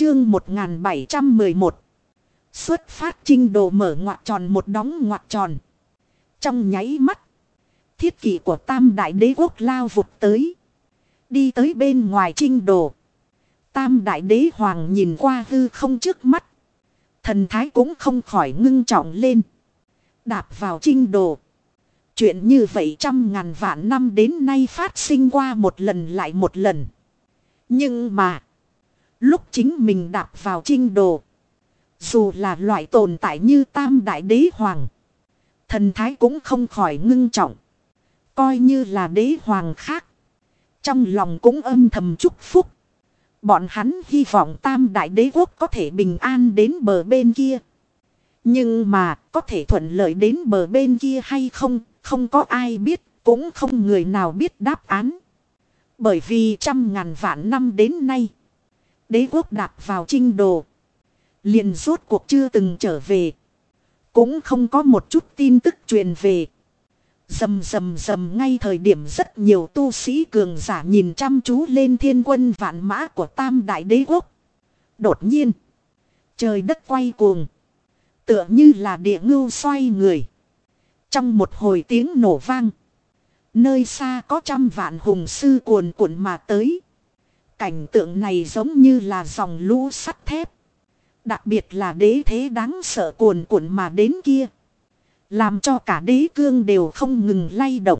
chương 1711. Xuất phát Trinh Đồ mở ngoặc tròn một đóng ngoặc tròn. Trong nháy mắt, thiết kỵ của Tam Đại Đế Quốc lao vụt tới. Đi tới bên ngoài Trinh Đồ. Tam Đại Đế Hoàng nhìn qua hư không trước mắt. Thần thái cũng không khỏi ngưng trọng lên. Đạp vào Trinh Đồ. Chuyện như vậy trăm ngàn vạn năm đến nay phát sinh qua một lần lại một lần. Nhưng mà, lúc chính mình đạp vào Trinh Đồ, dù là loại tồn tại như Tam Đại Đế Hoàng, thần thái cũng không khỏi ngưng trọng. Coi như là đế hoàng khác, trong lòng cũng âm thầm chúc phúc. Bọn hắn hy vọng Tam Đại Đế Quốc có thể bình an đến bờ bên kia. Nhưng mà có thể thuận lợi đến bờ bên kia hay không, không có ai biết, cũng không người nào biết đáp án. Bởi vì trăm ngàn vạn năm đến nay, đế quốc đạp vào Trinh Đồ, liền rốt cuộc chưa từng trở về. Cũng không có một chút tin tức truyền về. Rầm rầm rầm, ngay thời điểm rất nhiều tu sĩ cường giả nhìn chăm chú lên thiên quân vạn mã của Tam Đại Đế Quốc. Đột nhiên, trời đất quay cuồng, tựa như là địa ngưu xoay người. Trong một hồi tiếng nổ vang, nơi xa có trăm vạn hùng sư cuồn cuộn mà tới. Cảnh tượng này giống như là dòng lũ sắt thép. Đặc biệt là đế thế đáng sợ cuồn cuộn mà đến kia, làm cho cả đế cương đều không ngừng lay động.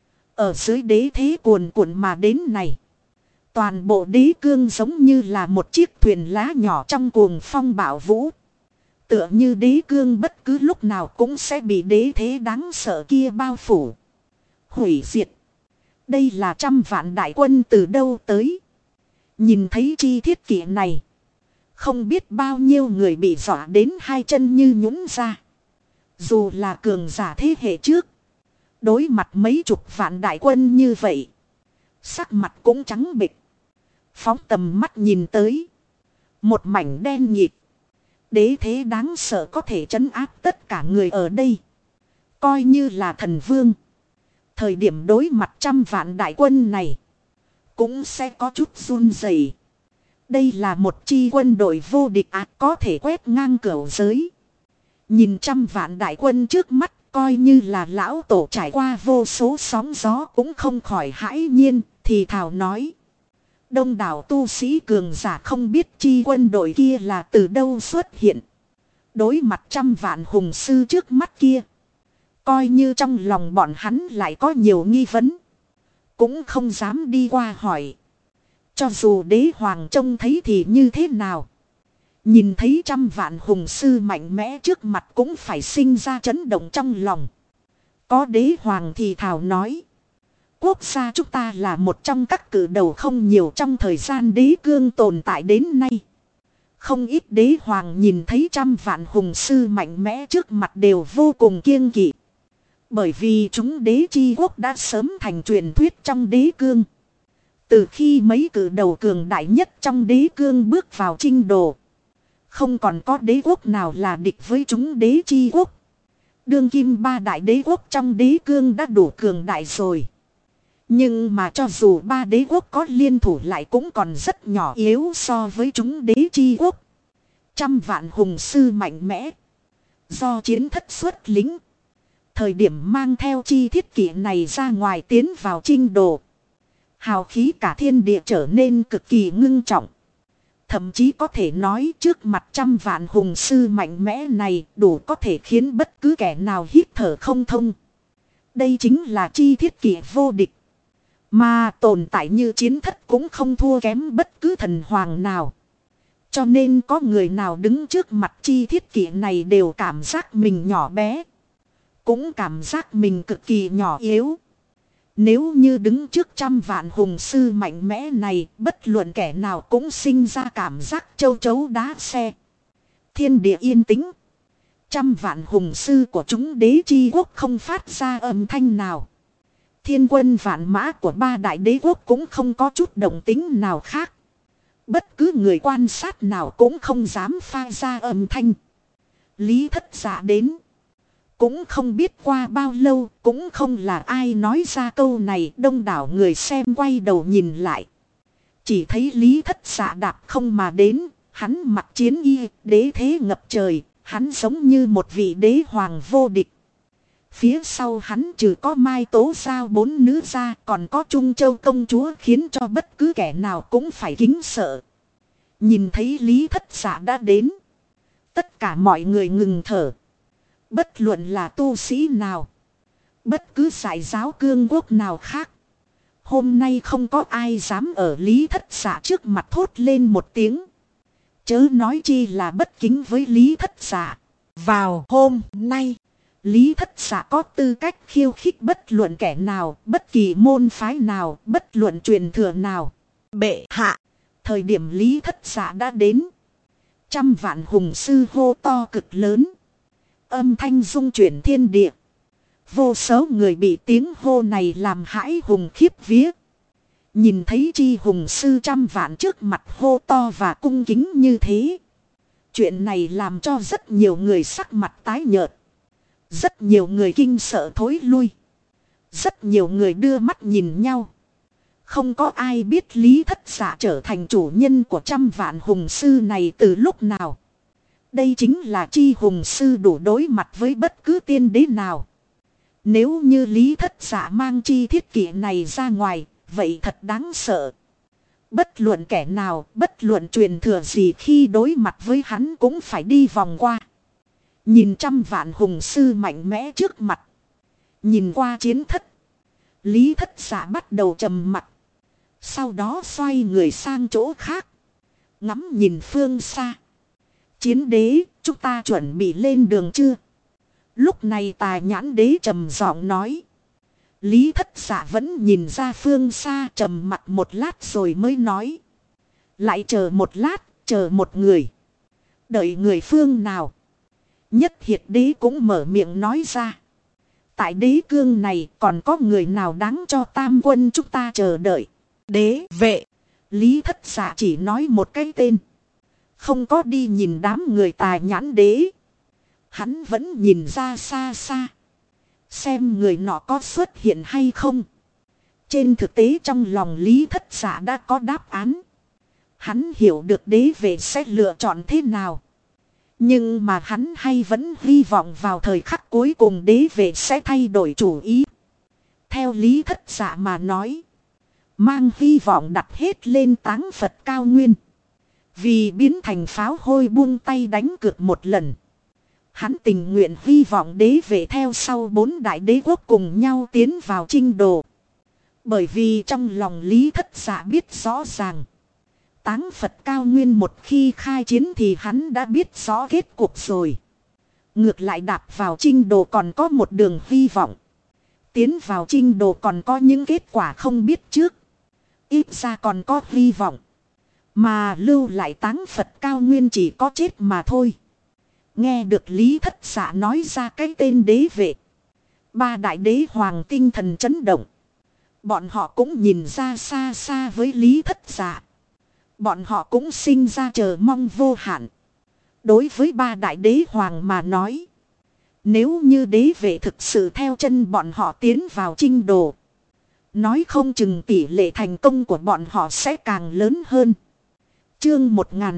Ở dưới đế thế cuồn cuộn mà đến này, toàn bộ đế cương giống như là một chiếc thuyền lá nhỏ trong cuồng phong bão vũ. Tựa như đế cương bất cứ lúc nào cũng sẽ bị đế thế đáng sợ kia bao phủ, hủy diệt. Đây là trăm vạn đại quân từ đâu tới. Nhìn thấy chi thiết kỷ này, không biết bao nhiêu người bị dọa đến hai chân như nhũn ra. Dù là cường giả thế hệ trước, đối mặt mấy chục vạn đại quân như vậy, sắc mặt cũng trắng bệch. Phóng tầm mắt nhìn tới, một mảnh đen nhịt. Đế thế đáng sợ có thể trấn áp tất cả người ở đây. Coi như là thần vương, thời điểm đối mặt trăm vạn đại quân này, cũng sẽ có chút run rẩy. Đây là một chi quân đội vô địch có thể quét ngang cửu giới. Nhìn trăm vạn đại quân trước mắt, coi như là lão tổ trải qua vô số sóng gió cũng không khỏi hãi nhiên, thì thào nói. Đông đảo tu sĩ cường giả không biết chi quân đội kia là từ đâu xuất hiện. Đối mặt trăm vạn hùng sư trước mắt kia, coi như trong lòng bọn hắn lại có nhiều nghi vấn, cũng không dám đi qua hỏi. Cho dù đế hoàng trông thấy thì như thế nào, nhìn thấy trăm vạn hùng sư mạnh mẽ trước mặt cũng phải sinh ra chấn động trong lòng. Có đế hoàng thì thào nói. Quốc gia chúng ta là một trong các cử đầu không nhiều trong thời gian đế cương tồn tại đến nay. Không ít đế hoàng nhìn thấy trăm vạn hùng sư mạnh mẽ trước mặt đều vô cùng kiêng kỵ. Bởi vì chúng đế chi quốc đã sớm thành truyền thuyết trong đế cương. Từ khi mấy cử đầu cường đại nhất trong đế cương bước vào Trinh Đồ, không còn có đế quốc nào là địch với chúng đế chi quốc. Đương kim ba đại đế quốc trong đế cương đã đủ cường đại rồi. Nhưng mà cho dù ba đế quốc có liên thủ lại cũng còn rất nhỏ yếu so với chúng đế chi quốc. Trăm vạn hùng sư mạnh mẽ, do chiến thất xuất lính. Thời điểm mang theo chi thiết kỷ này ra ngoài tiến vào Trinh Đồ, hào khí cả thiên địa trở nên cực kỳ ngưng trọng. Thậm chí có thể nói trước mặt trăm vạn hùng sư mạnh mẽ này đủ có thể khiến bất cứ kẻ nào hít thở không thông. Đây chính là chi thiết kỷ vô địch. Mà tồn tại như chiến thất cũng không thua kém bất cứ thần hoàng nào. Cho nên có người nào đứng trước mặt chi thiết kỷ này đều cảm giác mình nhỏ bé. Cũng cảm giác mình cực kỳ nhỏ yếu. Nếu như đứng trước trăm vạn hùng sư mạnh mẽ này, bất luận kẻ nào cũng sinh ra cảm giác châu chấu đá xe. Thiên địa yên tĩnh. Trăm vạn hùng sư của chúng đế chi quốc không phát ra âm thanh nào. Thiên quân vạn mã của ba đại đế quốc cũng không có chút động tính nào khác. Bất cứ người quan sát nào cũng không dám pha ra âm thanh. Lý Thất Dạ đến. Cũng không biết qua bao lâu, cũng không là ai nói ra câu này. Đông đảo người xem quay đầu nhìn lại, chỉ thấy Lý Thất Dạ đạp không mà đến, Hắn mặc chiến y, đế thế ngập trời, hắn giống như một vị đế hoàng vô địch. Phía sau hắn trừ có Mai Tố Giao 4 nữ gia, còn có Trung Châu công chúa, khiến cho bất cứ kẻ nào cũng phải kính sợ. Nhìn thấy Lý Thất Dạ đã đến, tất cả mọi người ngừng thở. Bất luận là tu sĩ nào, bất cứ giải giáo cương quốc nào khác, hôm nay không có ai dám ở Lý Thất Dạ trước mặt thốt lên một tiếng. Chớ nói chi là bất kính với Lý Thất Dạ. Vào hôm nay, Lý Thất Dạ có tư cách khiêu khích bất luận kẻ nào, bất kỳ môn phái nào, bất luận truyền thừa nào. Bệ hạ, thời điểm Lý Thất Dạ đã đến, trăm vạn hùng sư hô to cực lớn, âm thanh rung chuyển thiên địa. Vô số người bị tiếng hô này làm hãi hùng khiếp vía. Nhìn thấy chi hùng sư trăm vạn trước mặt hô to và cung kính như thế, chuyện này làm cho rất nhiều người sắc mặt tái nhợt. Rất nhiều người kinh sợ thối lui. Rất nhiều người đưa mắt nhìn nhau. Không có ai biết Lý Thất Dạ trở thành chủ nhân của trăm vạn hùng sư này từ lúc nào. Đây chính là chi hùng sư đủ đối mặt với bất cứ tiên đế nào. Nếu như Lý Thất Dạ mang chi thiết kỷ này ra ngoài, vậy thật đáng sợ. Bất luận kẻ nào, bất luận truyền thừa gì, khi đối mặt với hắn cũng phải đi vòng qua. Nhìn trăm vạn hùng sư mạnh mẽ trước mặt, nhìn qua chiến thất, Lý Thất Dạ bắt đầu trầm mặc. Sau đó xoay người sang chỗ khác, ngắm nhìn phương xa. Chiến đế, chúng ta chuẩn bị lên đường chưa? Lúc này Tà Nhãn đế trầm giọng nói. Lý Thất Dạ vẫn nhìn ra phương xa, trầm mặc một lát rồi mới nói. Lại chờ một lát, chờ một người. Đợi người phương nào? Nhất Hiệt đế cũng mở miệng nói ra. Tại đế cương này còn có người nào đáng cho tam quân chúng ta chờ đợi? Đế vệ. Lý Thất Dạ chỉ nói một cái tên, không có đi nhìn đám người Tà Nhãn đế. Hắn vẫn nhìn ra xa xa, xem người nọ có xuất hiện hay không. Trên thực tế trong lòng Lý Thất Dạ đã có đáp án. Hắn hiểu được đế vệ sẽ lựa chọn thế nào. Nhưng mà hắn hay vẫn hy vọng vào thời khắc cuối cùng đế vệ sẽ thay đổi chủ ý. Theo Lý Thất Dạ mà nói, mang hy vọng đặt hết lên Táng Phật cao nguyên, vì biến thành pháo hôi buông tay đánh cược một lần. Hắn tình nguyện hy vọng đế vệ theo sau 4 đại đế quốc cùng nhau tiến vào Trinh Đồ. Bởi vì trong lòng Lý Thất Dạ biết rõ ràng, Táng Phật cao nguyên một khi khai chiến thì hắn đã biết rõ kết cục rồi. Ngược lại đạp vào Trinh Đồ còn có một đường hy vọng. Tiến vào Trinh Đồ còn có những kết quả không biết trước, ít ra còn có hy vọng. Mà lưu lại Táng Phật cao nguyên chỉ có chết mà thôi. Nghe được Lý Thất Dạ nói ra cái tên đế vệ, 3 đại đế hoàng tinh thần chấn động. Bọn họ cũng nhìn ra xa xa với Lý Thất Dạ. Bọn họ cũng sinh ra chờ mong vô hạn. Đối với 3 đại đế hoàng mà nói, nếu như đế vệ thực sự theo chân bọn họ tiến vào Trinh Đồ, nói không chừng tỷ lệ thành công của bọn họ sẽ càng lớn hơn. Chương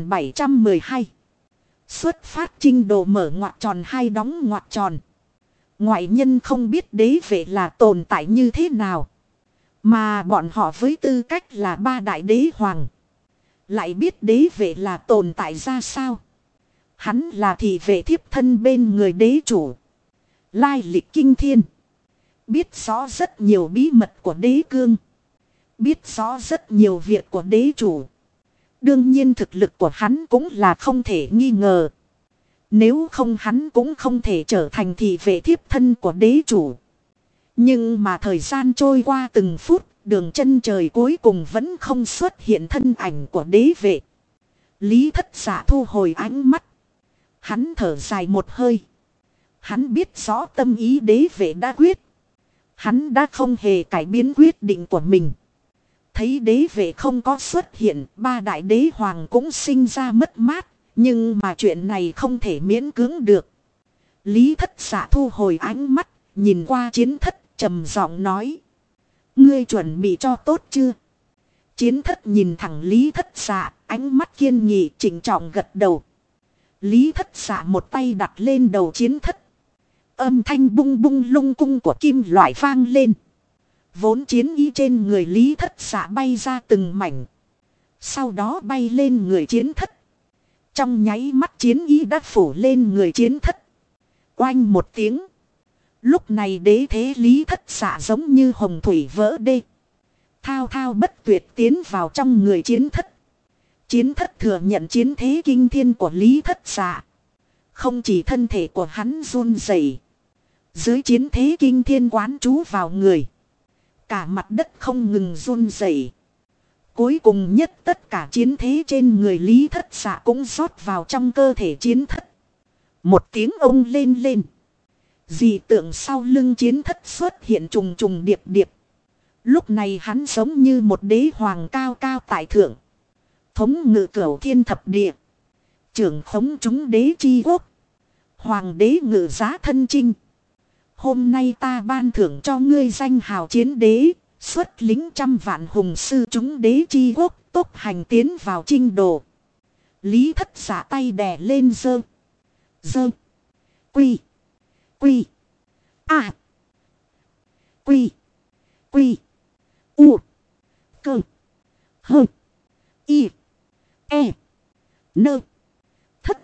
1712 xuất phát Trinh Đồ mở ngoặc tròn hay đóng ngoặc tròn. Ngoại nhân không biết đế vệ là tồn tại như thế nào, mà bọn họ với tư cách là 3 đại đế hoàng lại biết đế vệ là tồn tại ra sao. Hắn là thị vệ thiếp thân bên người đế chủ, lai lịch kinh thiên, biết rõ rất nhiều bí mật của đế cương, biết rõ rất nhiều việc của đế chủ. Đương nhiên thực lực của hắn cũng là không thể nghi ngờ. Nếu không hắn cũng không thể trở thành thị vệ thiếp thân của đế chủ. Nhưng mà thời gian trôi qua từng phút, đường chân trời cuối cùng vẫn không xuất hiện thân ảnh của đế vệ. Lý Thất Dạ thu hồi ánh mắt. Hắn thở dài một hơi. Hắn biết rõ tâm ý đế vệ đã quyết. Hắn đã không hề cải biến quyết định của mình. Thấy đế vệ không có xuất hiện, 3 đại đế hoàng cũng sinh ra mất mát. Nhưng mà chuyện này không thể miễn cưỡng được. Lý Thất Dạ thu hồi ánh mắt, nhìn qua chiến thất, trầm giọng nói. Ngươi chuẩn bị cho tốt chưa? Chiến thất nhìn thẳng Lý Thất Dạ, ánh mắt kiên nghị trịnh trọng gật đầu. Lý Thất Dạ một tay đặt lên đầu chiến thất. Âm thanh bung bung lung cung của kim loại vang lên. Vốn chiến ý trên người Lý Thất Dạ bay ra từng mảnh. Sau đó bay lên người chiến thất. Trong nháy mắt chiến ý đã phủ lên người chiến thất. Oanh một tiếng. Lúc này đế thế Lý Thất Dạ giống như hồng thủy vỡ đê. Thao thao bất tuyệt tiến vào trong người chiến thất. Chiến thất thừa nhận chiến thế kinh thiên của Lý Thất Dạ. Không chỉ thân thể của hắn run rẩy, dưới chiến thế kinh thiên quán trú vào người, cả mặt đất không ngừng run rẩy. Cuối cùng nhất tất cả chiến thế trên người Lý Thất Dạ cũng rót vào trong cơ thể chiến thất. Một tiếng ông lên lên. Dị tượng sau lưng chiến thất xuất hiện trùng trùng điệp điệp. Lúc này hắn giống như một đế hoàng cao cao tại thượng. Thống ngự cửu thiên thập địa. Trưởng khống chúng đế chi quốc. Hoàng đế ngự giá thân chinh. Hôm nay ta ban thưởng cho ngươi danh hào chiến đế. Xuất lính trăm vạn hùng sư chúng đế chi quốc. Tốc hành tiến vào chinh đồ. Lý Thất Dạ tay đè lên dơ. Dơ. Quy. Quy. A. Quy. Quy. U. Cơ. Hơ. Y. E. Nơ. Thất.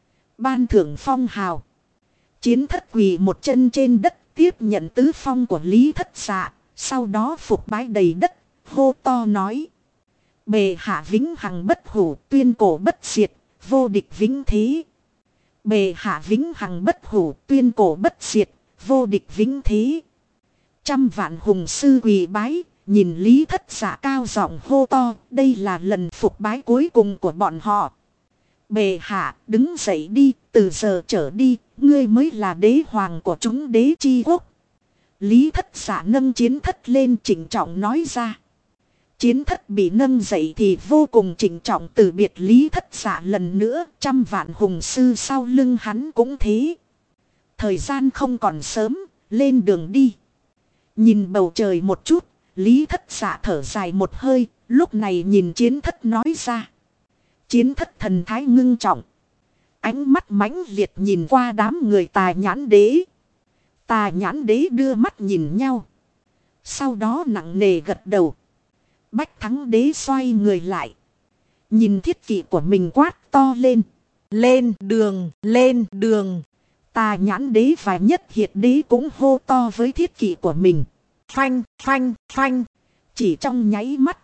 Ban thưởng phong hào. Chiến thất quỳ một chân trên đất tiếp nhận tứ phong của Lý Thất Dạ. Sau đó phục bái đầy đất. Hô to nói. Bệ hạ vĩnh hằng bất hủ, tuyên cổ bất diệt, vô địch vĩnh thế. Bệ hạ vĩnh hằng bất hủ, tuyên cổ bất diệt, vô địch vĩnh thế. Trăm vạn hùng sư quỳ bái. Nhìn Lý Thất Dạ cao giọng hô to, đây là lần phục bái cuối cùng của bọn họ. Bệ hạ, đứng dậy đi, từ giờ trở đi, ngươi mới là đế hoàng của chúng đế chi quốc. Lý Thất Dạ nâng chiến thất lên trịnh trọng nói ra. Chiến thất bị nâng dậy thì vô cùng trịnh trọng từ biệt Lý Thất Dạ lần nữa, trăm vạn hùng sư sau lưng hắn cũng thế. Thời gian không còn sớm, lên đường đi. Nhìn bầu trời một chút. Lý Thất Dạ thở dài một hơi, lúc này nhìn chiến thất nói ra. Chiến thất thần thái ngưng trọng. Ánh mắt mãnh liệt nhìn qua đám người Tà Nhãn Đế. Tà Nhãn Đế đưa mắt nhìn nhau. Sau đó nặng nề gật đầu. Bách Thắng Đế xoay người lại. Nhìn thiết kỵ của mình quát to lên. Lên đường, lên đường. Tà Nhãn Đế và Nhất Hiệt Đế cũng hô to với thiết kỵ của mình. Phanh, phanh, phanh. Chỉ trong nháy mắt.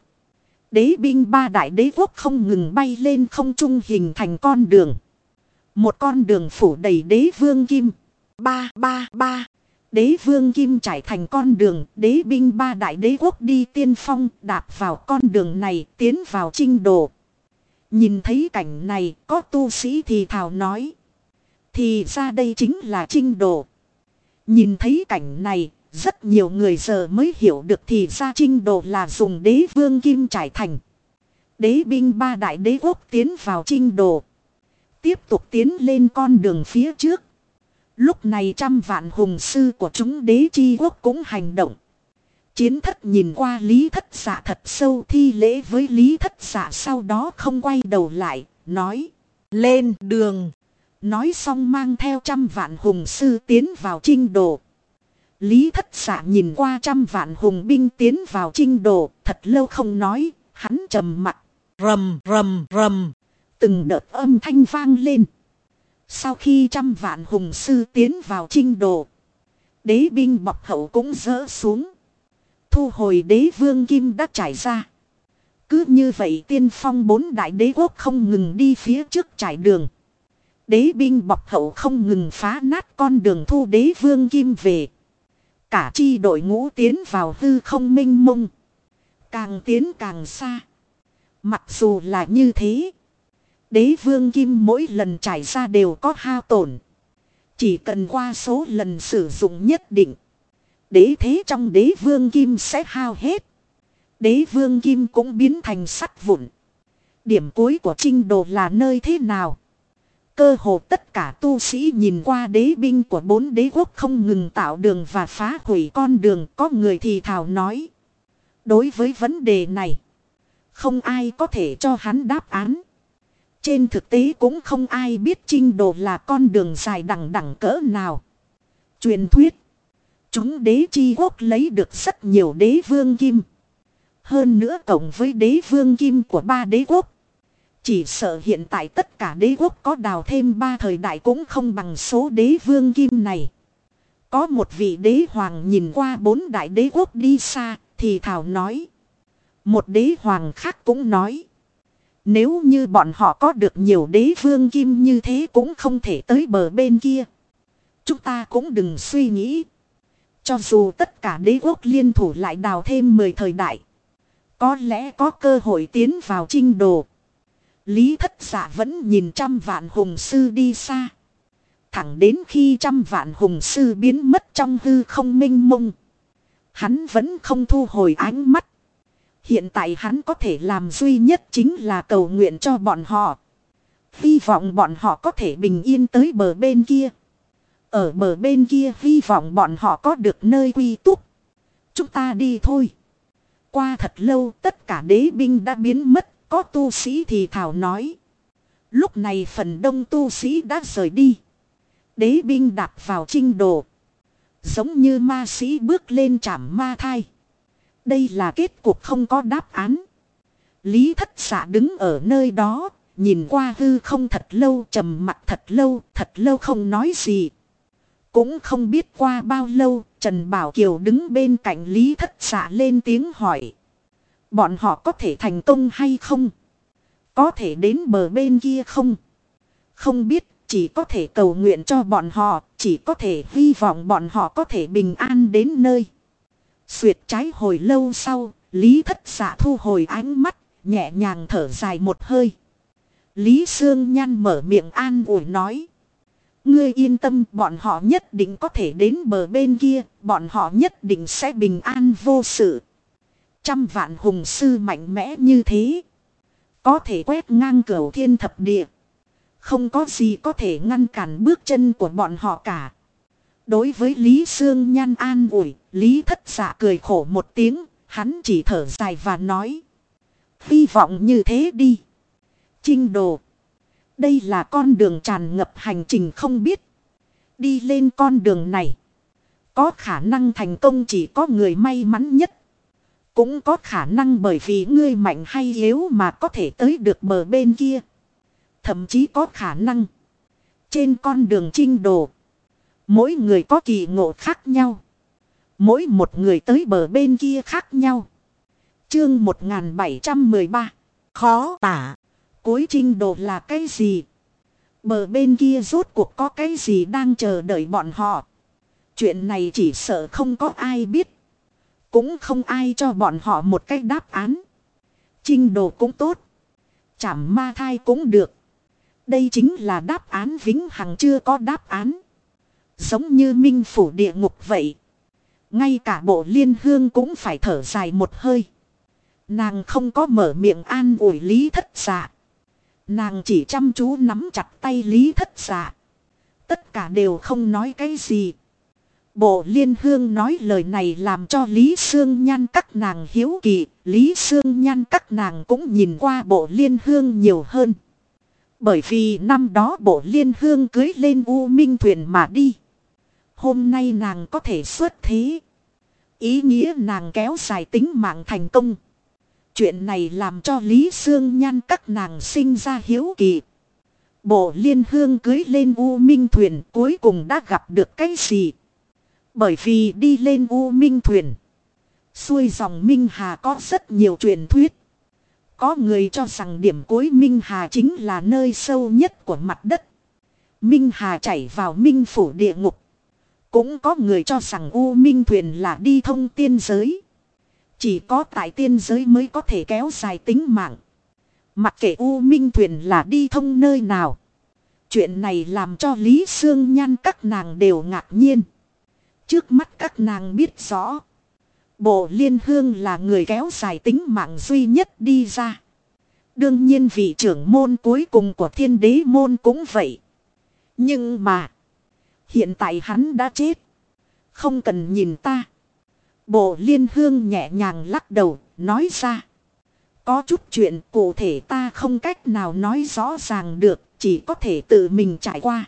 Đế binh ba đại đế quốc không ngừng bay lên không trung hình thành con đường. Một con đường phủ đầy đế vương kim. Ba, ba, ba. Đế vương kim trải thành con đường. Đế binh ba đại đế quốc đi tiên phong đạp vào con đường này tiến vào chinh đồ. Nhìn thấy cảnh này có tu sĩ thì thào nói. Thì ra đây chính là chinh đồ. Nhìn thấy cảnh này. Rất nhiều người giờ mới hiểu được thì ra chinh đồ là dùng đế vương kim trải thành. Đế binh ba đại đế quốc tiến vào chinh đồ. Tiếp tục tiến lên con đường phía trước. Lúc này trăm vạn hùng sư của chúng đế chi quốc cũng hành động. Chiến thất nhìn qua Lý Thất Dạ thật sâu thi lễ với Lý Thất Dạ sau đó không quay đầu lại, nói. Lên đường. Nói xong mang theo trăm vạn hùng sư tiến vào chinh đồ. Lý Thất Dạ nhìn qua trăm vạn hùng binh tiến vào chinh đồ, thật lâu không nói, hắn trầm mặc. Rầm rầm rầm, từng đợt âm thanh vang lên. Sau khi trăm vạn hùng sư tiến vào chinh đồ, đế binh bọc hậu cũng rỡ xuống. Thu hồi đế vương kim đã trải ra. Cứ như vậy tiên phong bốn đại đế quốc không ngừng đi phía trước trải đường. Đế binh bọc hậu không ngừng phá nát con đường thu đế vương kim về. Cả chi đội ngũ tiến vào hư không mênh mông. Càng tiến càng xa. Mặc dù là như thế. Đế vương kim mỗi lần trải ra đều có hao tổn. Chỉ cần qua số lần sử dụng nhất định. Đế thế trong đế vương kim sẽ hao hết. Đế vương kim cũng biến thành sắt vụn. Điểm cuối của chinh đồ là nơi thế nào? Cơ hồ tất cả tu sĩ nhìn qua đế binh của bốn đế quốc không ngừng tạo đường và phá hủy con đường. Có người thì thào nói. Đối với vấn đề này, Không ai có thể cho hắn đáp án. Trên thực tế cũng không ai biết Trinh Đồ là con đường dài đằng đẵng cỡ nào. Truyền thuyết. Chúng đế chi quốc lấy được rất nhiều đế vương kim. Hơn nữa cộng với đế vương kim của 3 đế quốc. Chỉ sợ hiện tại tất cả đế quốc có đào thêm 3 thời đại cũng không bằng số đế vương kim này. Có một vị đế hoàng nhìn qua 4 đại đế quốc đi xa thì thảo nói. Một đế hoàng khác cũng nói. Nếu như bọn họ có được nhiều đế vương kim như thế cũng không thể tới bờ bên kia. Chúng ta cũng đừng suy nghĩ. Cho dù tất cả đế quốc liên thủ lại đào thêm 10 thời đại. Có lẽ có cơ hội tiến vào Trinh Đồ. Lý Thất Dạ vẫn nhìn trăm vạn hùng sư đi xa. Thẳng đến khi trăm vạn hùng sư biến mất trong hư không mênh mông. Hắn vẫn không thu hồi ánh mắt. Hiện tại hắn có thể làm duy nhất chính là cầu nguyện cho bọn họ. Hy vọng bọn họ có thể bình yên tới bờ bên kia. Ở bờ bên kia hy vọng bọn họ có được nơi quy túc. Chúng ta đi thôi. Qua thật lâu tất cả đế binh đã biến mất. Có tu sĩ thì thảo nói. Lúc này phần đông tu sĩ đã rời đi. Đế binh đạp vào Trinh Đồ. Giống như ma sĩ bước lên trảm ma thai. Đây là kết cục không có đáp án. Lý Thất Dạ đứng ở nơi đó. Nhìn qua hư không thật lâu, trầm mặc thật lâu không nói gì. Cũng không biết qua bao lâu, Trần Bảo Kiều đứng bên cạnh Lý Thất Dạ lên tiếng hỏi. Bọn họ có thể thành công hay không? Có thể đến bờ bên kia không? Không biết, chỉ có thể cầu nguyện cho bọn họ, chỉ có thể hy vọng bọn họ có thể bình an đến nơi. Xuyệt trái hồi lâu sau, Lý Thất Dạ thu hồi ánh mắt, nhẹ nhàng thở dài một hơi. Lý Sương Nhan mở miệng an ủi nói. Ngươi yên tâm, bọn họ nhất định có thể đến bờ bên kia, bọn họ nhất định sẽ bình an vô sự. Trăm vạn hùng sư mạnh mẽ như thế. Có thể quét ngang cửu thiên thập địa. Không có gì có thể ngăn cản bước chân của bọn họ cả. Đối với Lý Sương Nhan an ủi, Lý Thất Dạ cười khổ một tiếng, hắn chỉ thở dài và nói. Hy vọng như thế đi. Trinh Đồ. Đây là con đường tràn ngập hành trình không biết. Đi lên con đường này. Có khả năng thành công chỉ có người may mắn nhất. Cũng có khả năng bởi vì ngươi mạnh hay yếu mà có thể tới được bờ bên kia. Thậm chí có khả năng. Trên con đường Trinh Đồ. Mỗi người có kỳ ngộ khác nhau. Mỗi một người tới bờ bên kia khác nhau. Chương 1713. Khó tả. Cuối Trinh Đồ là cái gì? Bờ bên kia rốt cuộc có cái gì đang chờ đợi bọn họ? Chuyện này chỉ sợ không có ai biết. Cũng không ai cho bọn họ một cái đáp án. Trinh Đồ cũng tốt. Trảm ma thai cũng được. Đây chính là đáp án vĩnh hằng chưa có đáp án. Giống như minh phủ địa ngục vậy. Ngay cả Bộ Liên Hương cũng phải thở dài một hơi. Nàng không có mở miệng an ủi Lý Thất Dạ. Nàng chỉ chăm chú nắm chặt tay Lý Thất Dạ. Tất cả đều không nói cái gì. Bộ Liên Hương nói lời này làm cho Lý Sương Nhan các nàng hiếu kỳ. Lý Sương Nhan các nàng cũng nhìn qua Bộ Liên Hương nhiều hơn. Bởi vì năm đó Bộ Liên Hương cưới lên U Minh thuyền mà đi. Hôm nay nàng có thể xuất thế. Ý nghĩa nàng kéo dài tính mạng thành công. Chuyện này làm cho Lý Sương Nhan các nàng sinh ra hiếu kỳ. Bộ Liên Hương cưới lên U Minh thuyền cuối cùng đã gặp được cái gì? Bởi vì đi lên U Minh thuyền. Xuôi dòng Minh Hà có rất nhiều truyền thuyết. Có người cho rằng điểm cuối Minh Hà chính là nơi sâu nhất của mặt đất. Minh Hà chảy vào Minh phủ địa ngục. Cũng có người cho rằng U Minh thuyền là đi thông tiên giới. Chỉ có tại tiên giới mới có thể kéo dài tính mạng. Mặc kệ U Minh thuyền là đi thông nơi nào. Chuyện này làm cho Lý Sương Nhan các nàng đều ngạc nhiên. Trước mắt các nàng biết rõ. Bộ Liên Hương là người kéo dài tính mạng duy nhất đi ra. Đương nhiên vị trưởng môn cuối cùng của Thiên Đế môn cũng vậy. Nhưng mà. Hiện tại hắn đã chết. Không cần nhìn ta. Bộ Liên Hương nhẹ nhàng lắc đầu, nói ra. Có chút chuyện cụ thể ta không cách nào nói rõ ràng được, chỉ có thể tự mình trải qua.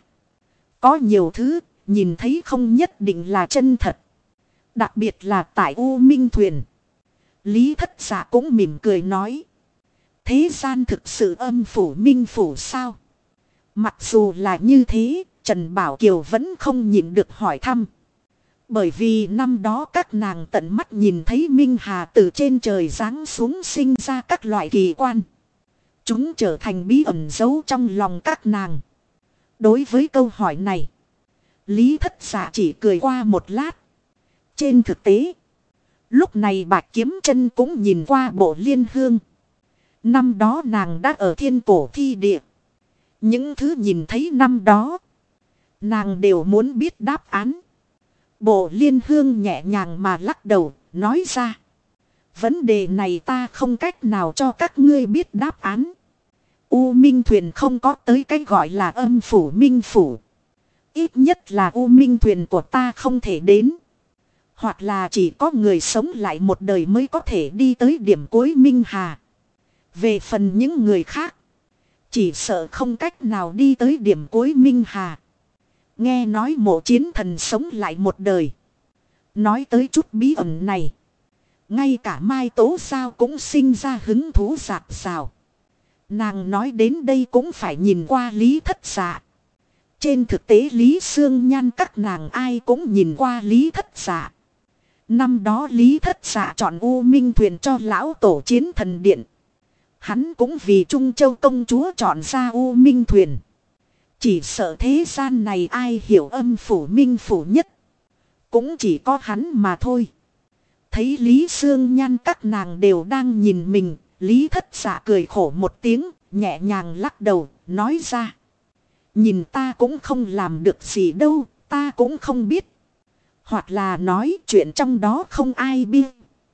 Có nhiều thứ, nhìn thấy không nhất định là chân thật. Đặc biệt là tại U Minh Thuyền. Lý Thất Dạ cũng mỉm cười nói. Thế gian thực sự âm phủ minh phủ sao? Mặc dù là như thế, Trần Bảo Kiều vẫn không nhịn được hỏi thăm. Bởi vì năm đó các nàng tận mắt nhìn thấy Minh Hà từ trên trời giáng xuống sinh ra các loại kỳ quan. Chúng trở thành bí ẩn giấu trong lòng các nàng. Đối với câu hỏi này, Lý Thất Dạ chỉ cười qua một lát. Trên thực tế, lúc này Bạch Kiếm Chân cũng nhìn qua Bộ Liên Hương. Năm đó nàng đã ở thiên cổ thi địa. Những thứ nhìn thấy năm đó, nàng đều muốn biết đáp án. Bộ Liên Hương nhẹ nhàng mà lắc đầu, nói ra. Vấn đề này ta không cách nào cho các ngươi biết đáp án. U Minh Thuyền không có tới cái gọi là âm phủ minh phủ. Ít nhất là U Minh Thuyền của ta không thể đến. Hoặc là chỉ có người sống lại một đời mới có thể đi tới điểm cuối Minh Hà. Về phần những người khác, chỉ sợ không cách nào đi tới điểm cuối Minh Hà. Nghe nói Mộ Chiến Thần sống lại một đời. Nói tới chút bí ẩn này, ngay cả Mai Tố Sao cũng sinh ra hứng thú rạc rào. Nàng nói đến đây cũng phải nhìn qua Lý Thất Dạ. Trên thực tế Lý Sương Nhan các nàng ai cũng nhìn qua Lý Thất Dạ. Năm đó Lý Thất Dạ chọn U Minh Thuyền cho lão tổ Chiến Thần Điện. Hắn cũng vì Trung Châu công chúa chọn ra U Minh Thuyền. Chỉ sợ thế gian này ai hiểu âm phủ minh phủ nhất, cũng chỉ có hắn mà thôi. Thấy Lý Sương Nhan các nàng đều đang nhìn mình, Lý Thất Dạ cười khổ một tiếng, nhẹ nhàng lắc đầu, nói ra. Nhìn ta cũng không làm được gì đâu, ta cũng không biết. Hoặc là nói chuyện trong đó không ai biết.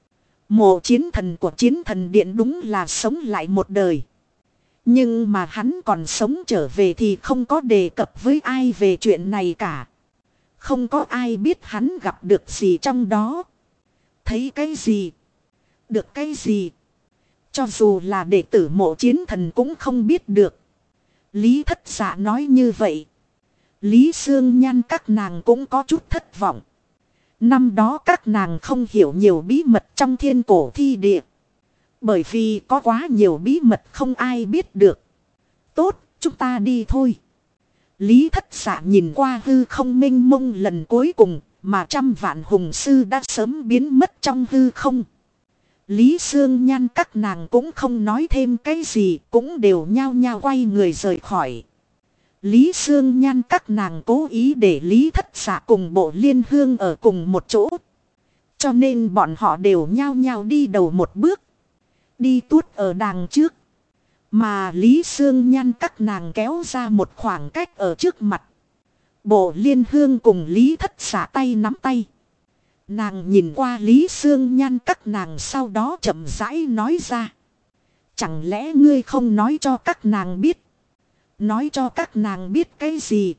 Mộ Chiến Thần của Chiến Thần Điện đúng là sống lại một đời. Nhưng mà hắn còn sống trở về thì không có đề cập với ai về chuyện này cả. Không có ai biết hắn gặp được gì trong đó. Thấy cái gì? Được cái gì? Cho dù là đệ tử Mộ Chiến Thần cũng không biết được. Lý Thất Dạ nói như vậy. Lý Sương Nhan các nàng cũng có chút thất vọng. Năm đó các nàng không hiểu nhiều bí mật trong thiên cổ thi địa. Bởi vì có quá nhiều bí mật không ai biết được. Tốt, chúng ta đi thôi. Lý Thất Dạ nhìn qua hư không mênh mông lần cuối cùng, mà trăm vạn hùng sư đã sớm biến mất trong hư không. Lý Sương Nhan các nàng cũng không nói thêm cái gì, cũng đều nhao nhao quay người rời khỏi. Lý Sương Nhan các nàng cố ý để Lý Thất Dạ cùng Bộ Liên Hương ở cùng một chỗ. Cho nên bọn họ đều nhao nhao đi đầu một bước. Đi tuốt ở đằng trước. Mà Lý Sương Nhan các nàng kéo ra một khoảng cách ở trước mặt. Bộ Liên Hương cùng Lý Thất Dạ tay nắm tay. Nàng nhìn qua Lý Sương Nhan các nàng sau đó chậm rãi nói ra. Chẳng lẽ ngươi không nói cho các nàng biết? Nói cho các nàng biết cái gì?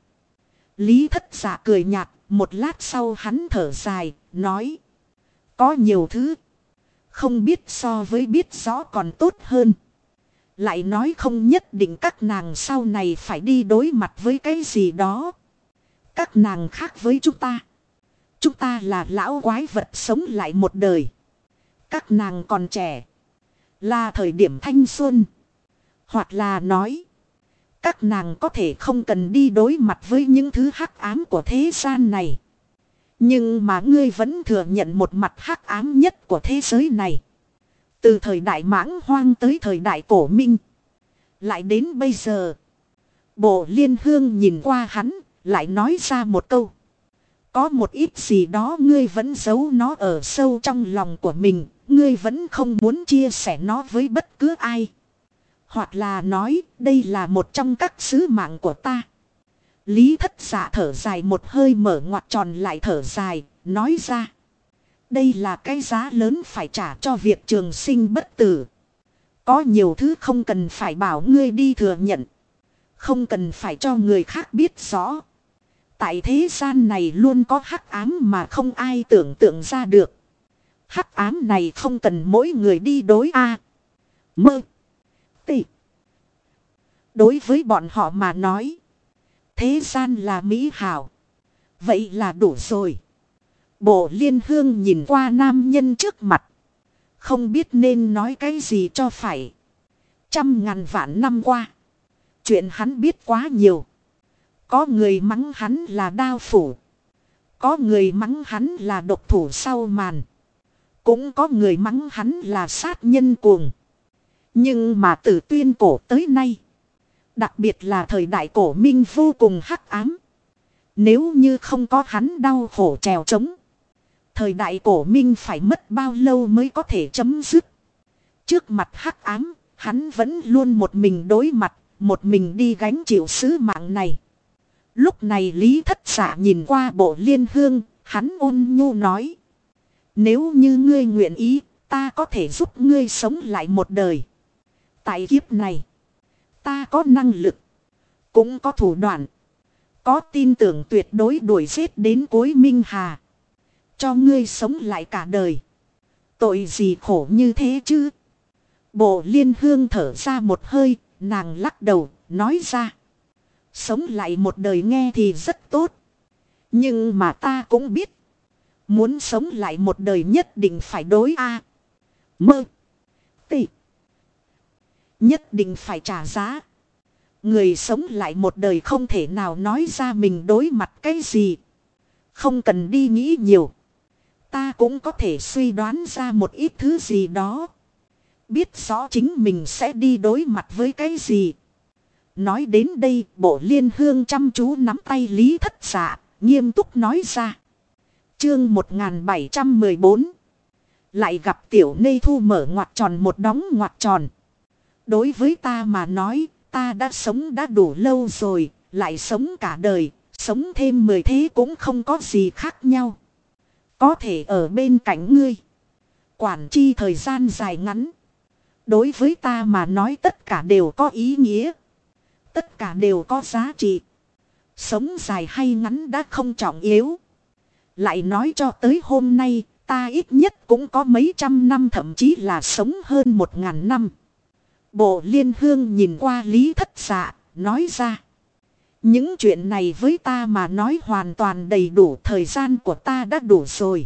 Lý Thất Dạ cười nhạt, một lát sau hắn thở dài, nói. Có nhiều thứ. Không biết so với biết rõ còn tốt hơn. Lại nói không nhất định các nàng sau này phải đi đối mặt với cái gì đó. Các nàng khác với chúng ta. Chúng ta là lão quái vật sống lại một đời. Các nàng còn trẻ. Là thời điểm thanh xuân. Hoặc là nói. Các nàng có thể không cần đi đối mặt với những thứ hắc ám của thế gian này. Nhưng mà ngươi vẫn thừa nhận một mặt hắc ám nhất của thế giới này. Từ thời đại mãng hoang tới thời đại cổ minh. Lại đến bây giờ. Bộ Liên Hương nhìn qua hắn, lại nói ra một câu. Có một ít gì đó ngươi vẫn giấu nó ở sâu trong lòng của mình. Ngươi vẫn không muốn chia sẻ nó với bất cứ ai. Hoặc là nói đây là một trong các sứ mạng của ta. Lý Thất Dạ thở dài một hơi mở ngoặt tròn lại thở dài, nói ra. Đây là cái giá lớn phải trả cho việc trường sinh bất tử. Có nhiều thứ không cần phải bảo ngươi đi thừa nhận. Không cần phải cho người khác biết rõ. Tại thế gian này luôn có hắc ám mà không ai tưởng tượng ra được. Hắc ám này không cần mỗi người đi đối a. Mơ. Tị. Đối với bọn họ mà nói. Thế gian là mỹ hảo. Vậy là đủ rồi. Bộ Liên Hương nhìn qua nam nhân trước mặt. Không biết nên nói cái gì cho phải. Trăm ngàn vạn năm qua. Chuyện hắn biết quá nhiều. Có người mắng hắn là đao phủ. Có người mắng hắn là độc thủ sau màn. Cũng có người mắng hắn là sát nhân cuồng. Nhưng mà từ tuyên cổ tới nay. Đặc biệt là thời đại cổ minh vô cùng hắc ám. Nếu như không có hắn đau khổ trèo trống. Thời đại cổ minh phải mất bao lâu mới có thể chấm dứt. Trước mặt hắc ám, hắn vẫn luôn một mình đối mặt, một mình đi gánh chịu sứ mạng này. Lúc này Lý Thất Dạ nhìn qua Bộ Liên Hương, hắn ôn nhu nói. Nếu như ngươi nguyện ý, ta có thể giúp ngươi sống lại một đời. Tại kiếp này, ta có năng lực, cũng có thủ đoạn, có tin tưởng tuyệt đối đuổi giết đến cuối minh hà. Cho ngươi sống lại cả đời. Tội gì khổ như thế chứ? Bộ Liên Hương thở ra một hơi, nàng lắc đầu, nói ra. Sống lại một đời nghe thì rất tốt. Nhưng mà ta cũng biết. Muốn sống lại một đời nhất định phải đối a mơ. Tị. Nhất định phải trả giá. Người sống lại một đời không thể nào nói ra mình đối mặt cái gì. Không cần đi nghĩ nhiều. Ta cũng có thể suy đoán ra một ít thứ gì đó. Biết rõ chính mình sẽ đi đối mặt với cái gì. Nói đến đây, Bộ Liên Hương chăm chú nắm tay Lý Thất Dạ, nghiêm túc nói ra. Chương 1714. Lại gặp Tiểu Nê Thu mở ngoặc tròn một đóng ngoặc tròn. Đối với ta mà nói, ta đã sống đã đủ lâu rồi, lại sống cả đời, sống thêm 10 thế cũng không có gì khác nhau. Có thể ở bên cạnh ngươi. Quản chi thời gian dài ngắn. Đối với ta mà nói tất cả đều có ý nghĩa. Tất cả đều có giá trị. Sống dài hay ngắn đã không trọng yếu. Lại nói cho tới hôm nay, ta ít nhất cũng có mấy trăm năm, thậm chí là sống hơn 1000 năm. Bộ Liên Hương nhìn qua Lý Thất Dạ, nói ra. Những chuyện này với ta mà nói hoàn toàn đầy đủ, thời gian của ta đã đủ rồi.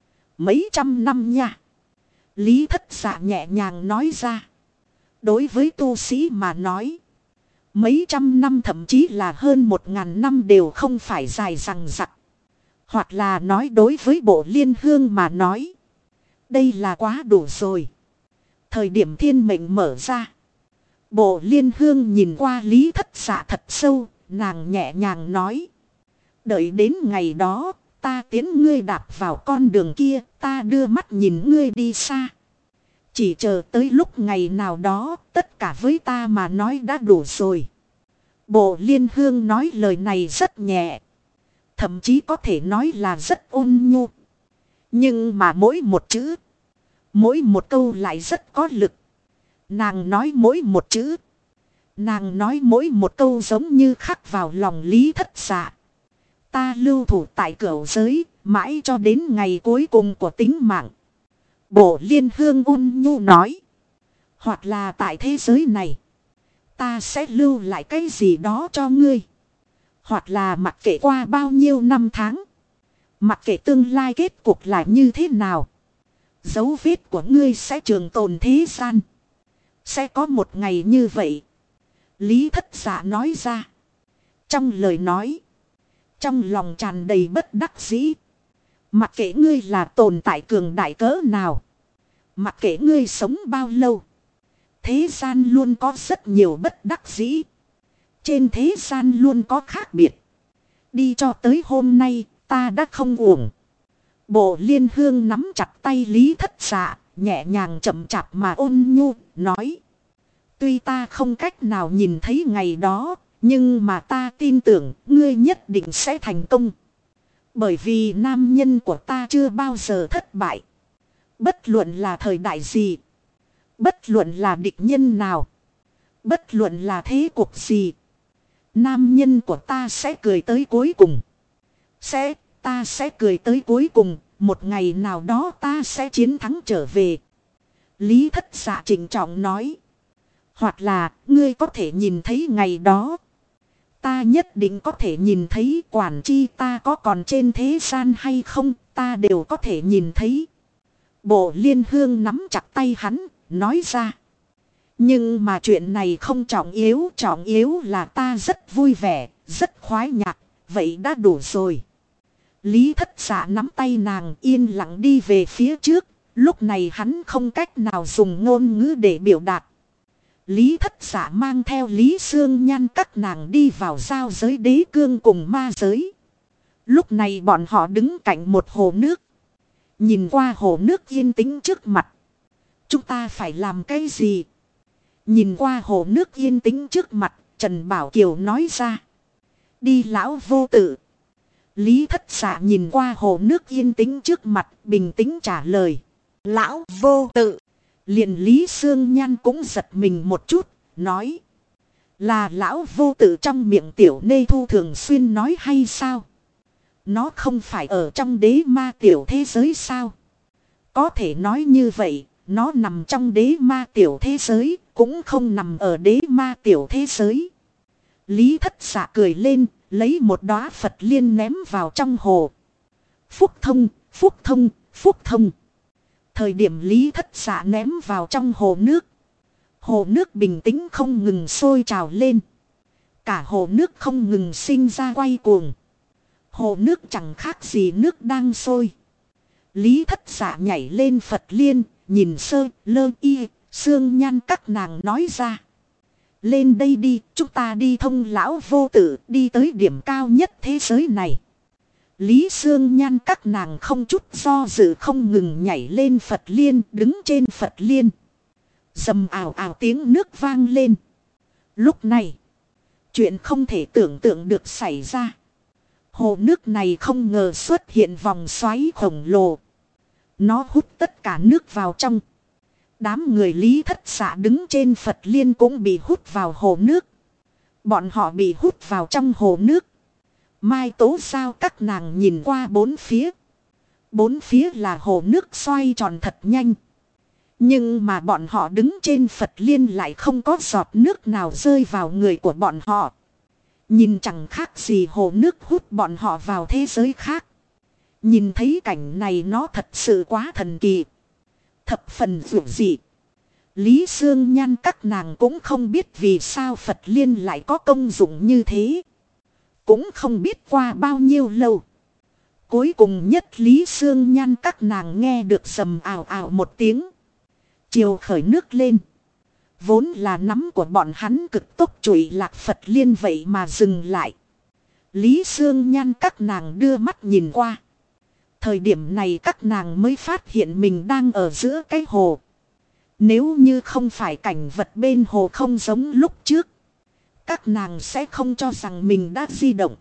Mấy trăm năm nha. Lý Thất Dạ nhẹ nhàng nói ra. Đối với tu sĩ mà nói. Mấy trăm năm thậm chí là hơn 1000 năm đều không phải dài dằng dặc. Hoặc là nói đối với Bộ Liên Hương mà nói. Đây là quá đủ rồi. Thời điểm thiên mệnh mở ra. Bộ Liên Hương nhìn qua Lý Thất Dạ thật sâu. Nàng nhẹ nhàng nói. Đợi đến ngày đó, ta tiến ngươi đạp vào con đường kia, ta đưa mắt nhìn ngươi đi xa. Chỉ chờ tới lúc ngày nào đó, tất cả với ta mà nói đã đủ rồi. Bộ Liên Hương nói lời này rất nhẹ. Thậm chí có thể nói là rất ôn nhu. Nhưng mà mỗi một chữ, mỗi một câu lại rất có lực. Nàng nói mỗi một chữ. Nàng nói mỗi một câu giống như khắc vào lòng Lý Thất Dạ. Ta lưu thủ tại cửu giới, mãi cho đến ngày cuối cùng của tính mạng. Bộ Liên Hương ôn nhu nói. Hoặc là tại thế giới này, ta sẽ lưu lại cái gì đó cho ngươi. Hoặc là mặc kệ qua bao nhiêu năm tháng, mặc kệ tương lai kết cục là như thế nào, dấu vết của ngươi sẽ trường tồn thế gian. Sẽ có một ngày như vậy. Lý Thất Dạ nói ra. Trong lời nói, trong lòng tràn đầy bất đắc dĩ. Mặc kệ ngươi là tồn tại cường đại cỡ nào, mặc kệ ngươi sống bao lâu, thế gian luôn có rất nhiều bất đắc dĩ. Trên thế gian luôn có khác biệt. Đi cho tới hôm nay, ta đã không uổng. Bộ Liên Hương nắm chặt tay Lý Thất Dạ, nhẹ nhàng chậm chạp mà ôn nhu, nói. Tuy ta không cách nào nhìn thấy ngày đó, nhưng mà ta tin tưởng ngươi nhất định sẽ thành công. Bởi vì nam nhân của ta chưa bao giờ thất bại. Bất luận là thời đại gì, bất luận là địch nhân nào, bất luận là thế cuộc gì, nam nhân của ta sẽ cười tới cuối cùng. Ta sẽ cười tới cuối cùng, một ngày nào đó ta sẽ chiến thắng trở về. Lý Thất Dạ trịnh trọng nói. Hoặc là ngươi có thể nhìn thấy ngày đó. Ta nhất định có thể nhìn thấy, quản chi ta có còn trên thế gian hay không, ta đều có thể nhìn thấy. Bộ Liên Hương nắm chặt tay hắn, nói ra. Nhưng mà chuyện này không trọng yếu là ta rất vui vẻ, rất khoái nhạc, vậy đã đủ rồi. Lý Thất Dạ nắm tay nàng yên lặng đi về phía trước, lúc này hắn không cách nào dùng ngôn ngữ để biểu đạt. Lý Thất Dạ mang theo Lý Sương Nhan các nàng đi vào giao giới đế cương cùng ma giới. Lúc này bọn họ đứng cạnh một hồ nước. Nhìn qua hồ nước yên tĩnh trước mặt. Chúng ta phải làm cái gì? Nhìn qua hồ nước yên tĩnh trước mặt, Trần Bảo Kiều nói ra. Đi lão vô tự. Lý Thất Dạ nhìn qua hồ nước yên tĩnh trước mặt, bình tĩnh trả lời. Lão vô tự. Liền Lý Sương Nhan cũng giật mình một chút, nói. Là lão vô tự trong miệng tiểu nê thu thường xuyên nói hay sao? Nó không phải ở trong đế ma tiểu thế giới sao? Có thể nói như vậy, nó nằm trong đế ma tiểu thế giới, cũng không nằm ở đế ma tiểu thế giới. Lý Thất Dạ cười lên, lấy một đóa Phật liên ném vào trong hồ. Phúc thông, phúc thông, phúc thông. Thời điểm Lý Thất Dạ ném vào trong hồ nước. Hồ nước bình tĩnh không ngừng sôi trào lên. Cả hồ nước không ngừng sinh ra quay cuồng. Hồ nước chẳng khác gì nước đang sôi. Lý Thất Dạ nhảy lên Phật liên, nhìn Sơ, Lơ, Y, Sương Nhan các nàng nói ra. Lên đây đi, chúng ta đi thông lão vô tự, đi tới điểm cao nhất thế giới này. Lý Sương Nhan các nàng không chút do dự không ngừng nhảy lên Phật liên, đứng trên Phật liên. Dầm ào ào tiếng nước vang lên. Lúc này, chuyện không thể tưởng tượng được xảy ra. Hồ nước này không ngờ xuất hiện vòng xoáy khổng lồ. Nó hút tất cả nước vào trong. Đám người Lý Thất Dạ đứng trên Phật liên cũng bị hút vào hồ nước. Bọn họ bị hút vào trong hồ nước. Mai Tố Giao các nàng nhìn qua bốn phía. Bốn phía là hồ nước xoay tròn thật nhanh. Nhưng mà bọn họ đứng trên Phật liên lại không có giọt nước nào rơi vào người của bọn họ. Nhìn chẳng khác gì hồ nước hút bọn họ vào thế giới khác. Nhìn thấy cảnh này nó thật sự quá thần kỳ. Thập phần dữ dị. Lý Sương Nhan các nàng cũng không biết vì sao Phật liên lại có công dụng như thế. Cũng không biết qua bao nhiêu lâu. Cuối cùng nhất Lý Sương Nhan các nàng nghe được sầm ào ào một tiếng. Chiều khởi nước lên. Vốn là nắm của bọn hắn cực tốc chùi lạc Phật liên vậy mà dừng lại. Lý Sương Nhan các nàng đưa mắt nhìn qua. Thời điểm này các nàng mới phát hiện mình đang ở giữa cái hồ. Nếu như không phải cảnh vật bên hồ không giống lúc trước. Các nàng sẽ không cho rằng mình đã di động.